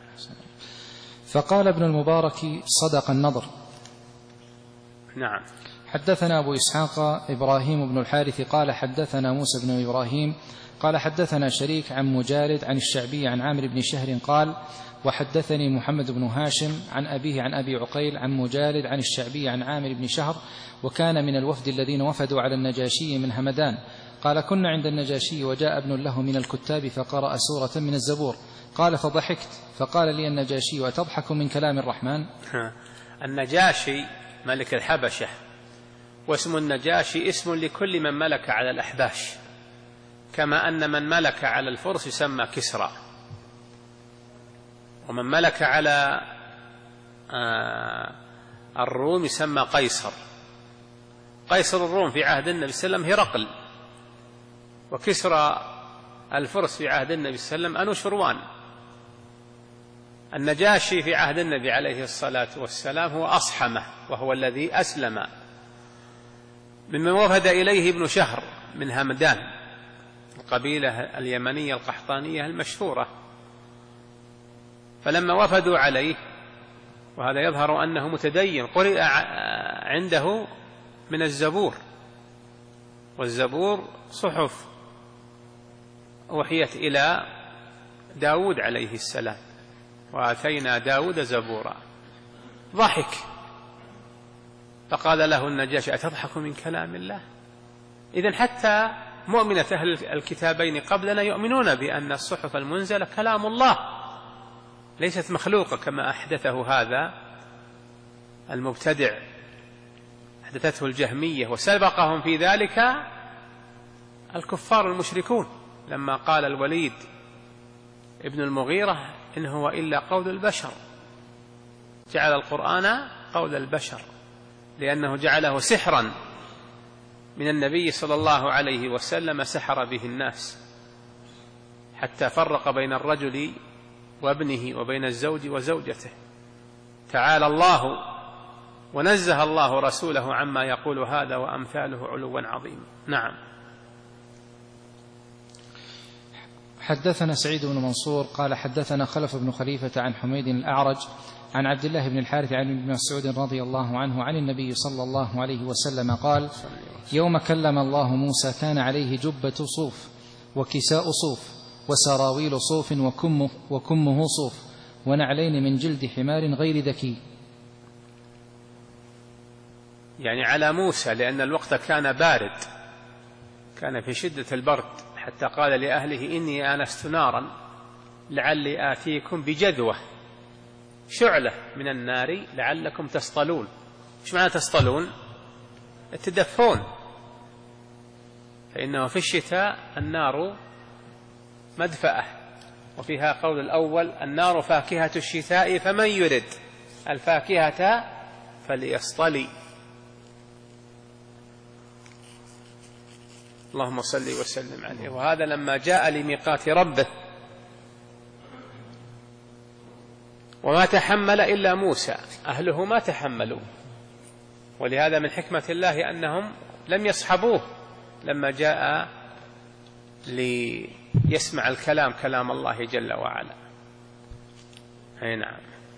فقال ابن المبارك: صدق النضر. نعم. حدثنا أبو إسحاق إبراهيم بن الحارث قال: حدثنا موسى بن إبراهيم قال: حدثنا شريك عن مجالد عن الشعبي عن عامر بن شهر قال: وحدثني محمد بن هاشم عن أبيه عن أبي عقيل عن مجالد عن الشعبي عن عامر بن شهر، وكان من الوفد الذين وفدوا على النجاشي من همدان. قال: كنا عند النجاشي وجاء ابن له من الكتاب فقرأ سورة من الزبور. قال: فضحكت، فقال لي النجاشي: أتضحك من كلام الرحمن؟ النجاشي ملك الحبشة، واسم النجاشي اسم لكل من ملك على الأحباش، كما أن من ملك على الفرس يسمى كسرى، ومن ملك على الروم يسمى قيصر. قيصر الروم في عهد النبي صلى الله عليه وسلم هرقل، وكسرى الفرس في عهد النبي صلى الله عليه وسلم أنوشروان. النجاشي في عهد النبي عليه الصلاة والسلام هو أصحمة، وهو الذي أسلم، ممن وفد إليه ابن شهر من همدان، القبيلة اليمنية القحطانية المشهورة. فلما وفدوا عليه، وهذا يظهر أنه متدين، قرئ عنده من الزبور، والزبور صحف أوحيت إلى داود عليه السلام، وآتينا داود زبورا. ضحك، فقال له النجاشي: أتضحك من كلام الله؟ إذن حتى مؤمنة أهل الكتابين قبلنا يؤمنون بأن الصحف المنزلة كلام الله، ليست مخلوقة كما أحدثه هذا المبتدع، أحدثته الجهمية، وسبقهم في ذلك الكفار المشركون، لما قال الوليد ابن المغيرة: إن هو إلا قول البشر، جعل القرآن قول البشر، لأنه جعله سحرا من النبي صلى الله عليه وسلم، سحر به الناس حتى فرق بين الرجل وابنه وبين الزوج وزوجته. تعالى الله ونزه الله رسوله عما يقول هذا وأمثاله علوا عظيما. نعم. حدثنا سعيد بن منصور قال حدثنا خلف بن خليفة عن حميد الأعرج عن عبد الله بن الحارث عن ابن مسعود رضي الله عنه عن النبي صلى الله عليه وسلم قال: يوم كلم الله موسى كان عليه جبة صوف وكساء صوف وسراويل صوف وكمه, وكمه صوف ونعلين من جلد حمار غير ذكي. يعني على موسى، لأن الوقت كان بارد، كان في شدة البرد، حتى قال لأهله: إني آنست نارا لعلي آتيكم بجذوة، شعلة من النار لعلكم تصطلون. إيش معنى تصطلون؟ تدفون، فإنه في الشتاء النار مدفأة، وفيها قول الأول: النار فاكهة الشتاء فمن يرد الفاكهة فليصطلي. اللهم صل وسلم عليه. وهذا لما جاء لميقات ربه، وما تحمل إلا موسى، أهله ما تحملوا، ولهذا من حكمة الله أنهم لم يصحبوه لما جاء ليسمع الكلام كلام الله جل وعلا. أي نعم.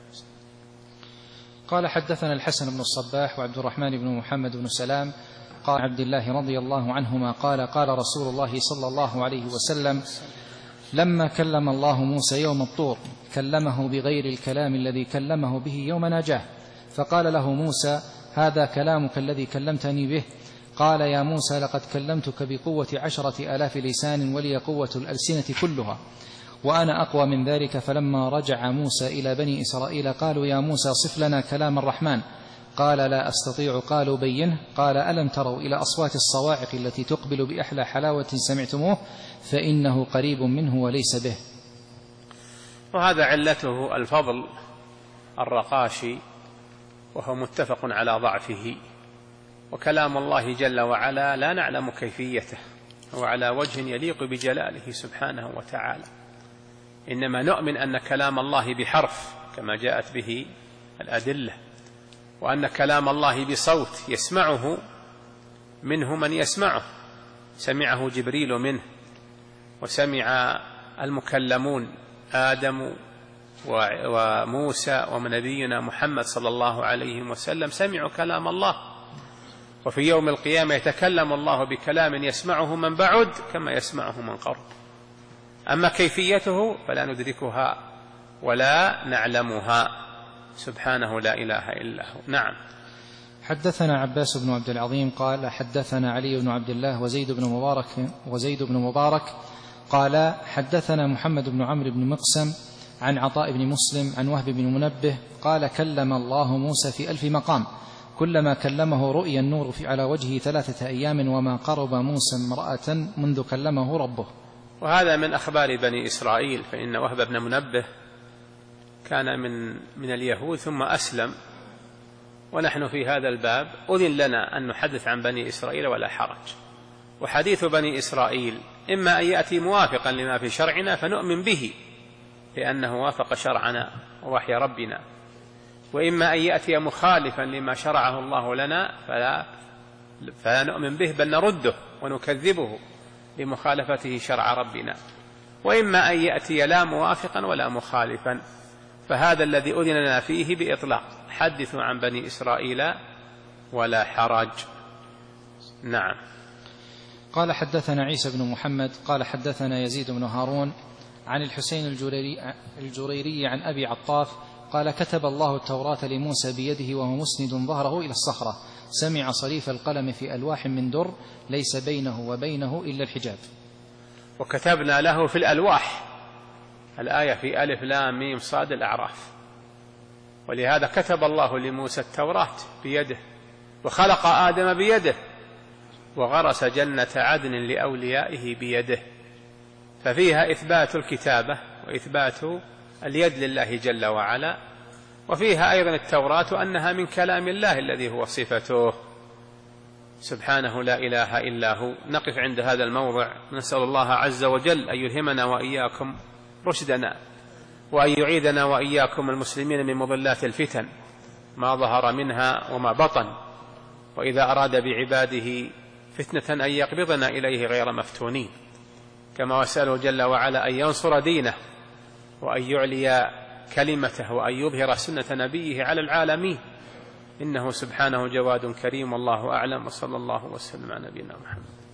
قال حدثنا الحسن بن الصباح وعبد الرحمن بن محمد بن سلام قال عبد الله رضي الله عنهما قال: قال رسول الله صلى الله عليه وسلم: لما كلم الله موسى يوم الطور كلمه بغير الكلام الذي كلمه به يوم ناجاه، فقال له موسى: هذا كلامك الذي كلمتني به؟ قال: يا موسى لقد كلمتك بقوة عشرة آلاف لسان ولي قوة الألسنة كلها، وأنا أقوى من ذلك. فلما رجع موسى إلى بني إسرائيل قالوا: يا موسى صف لنا كلام الرحمن. قال: لا أستطيع. قالوا: بينه. قال: ألم تروا إلى أصوات الصواعق التي تقبل بأحلى حلاوة سمعتموه؟ فإنه قريب منه وليس به. وهذا علته الفضل الرقاشي، وهو متفق على ضعفه. وكلام الله جل وعلا لا نعلم كيفيته، هو على وجه يليق بجلاله سبحانه وتعالى، إنما نؤمن أن كلام الله بحرف كما جاءت به الأدلة، وأن كلام الله بصوت يسمعه منه من يسمعه، سمعه جبريل منه، وسمع المكلمون آدم وموسى ونبينا محمد صلى الله عليه وسلم سمعوا كلام الله. وفي يوم القيامة يتكلم الله بكلام يسمعه من بعد كما يسمعه من قرب. أما كيفيته فلا ندركها ولا نعلمها، سبحانه لا إله إلا هو. نعم. حدثنا عباس بن عبد العظيم قال حدثنا علي بن عبد الله وزيد بن مبارك وزيد بن مبارك قال حدثنا محمد بن عمرو بن مقسم عن عطاء بن مسلم عن وهب بن منبه قال: كلم الله موسى في ألف مقام، كلما كلمه رؤي النور في على وجهه ثلاثة أيام، وما قرب موسى امرأة منذ كلمه ربه. وهذا من أخبار بني إسرائيل، فإن وهب بن منبه كان من من اليهود ثم أسلم، ونحن في هذا الباب أذن لنا أن نحدث عن بني إسرائيل ولا حرج. وحديث بني إسرائيل إما أن يأتي موافقا لما في شرعنا فنؤمن به لأنه وافق شرعنا ووحي ربنا، وإما أن يأتي مخالفا لما شرعه الله لنا فلا, فلا نؤمن به بل نرده ونكذبه لمخالفته شرع ربنا، وإما أن يأتي لا موافقا ولا مخالفا، فهذا الذي أذن لنا فيه بإطلاق. حدثوا عن بني إسرائيل ولا حرج. نعم. قال حدثنا عيسى بن محمد قال حدثنا يزيد بن هارون عن الحسين الجريري, الجريري عن أبي عطاف قال كتب الله التوراة لموسى بيده وهو مسند ظهره إلى الصخرة، سمع صريف القلم في ألواح من در ليس بينه وبينه إلا الحجاب. وكتبنا له في الألواح، الآية في ألف لام ميم صاد الأعراف، ولهذا كتب الله لموسى التوراة بيده، وخلق آدم بيده، وغرس جنة عدن لأوليائه بيده، ففيها إثبات الكتابة وإثبات اليد لله جل وعلا، وفيها أيضا التوراة أنها من كلام الله الذي هو صفته سبحانه لا إله إلا هو. نقف عند هذا الموضع، نسأل الله عز وجل أن يلهمنا وإياكم رشدنا، وأن يعيذنا وإياكم المسلمين من مضلات الفتن ما ظهر منها وما بطن، وإذا أراد بعباده فتنة أن يقبضنا إليه غير مفتونين، كما وسأله جل وعلا أن ينصر دينه وأن يعلي كلمته وأن يظهر سنة نبيه على العالمين، إنه سبحانه جواد كريم. والله أعلم، وصلى الله وسلم على نبينا محمد.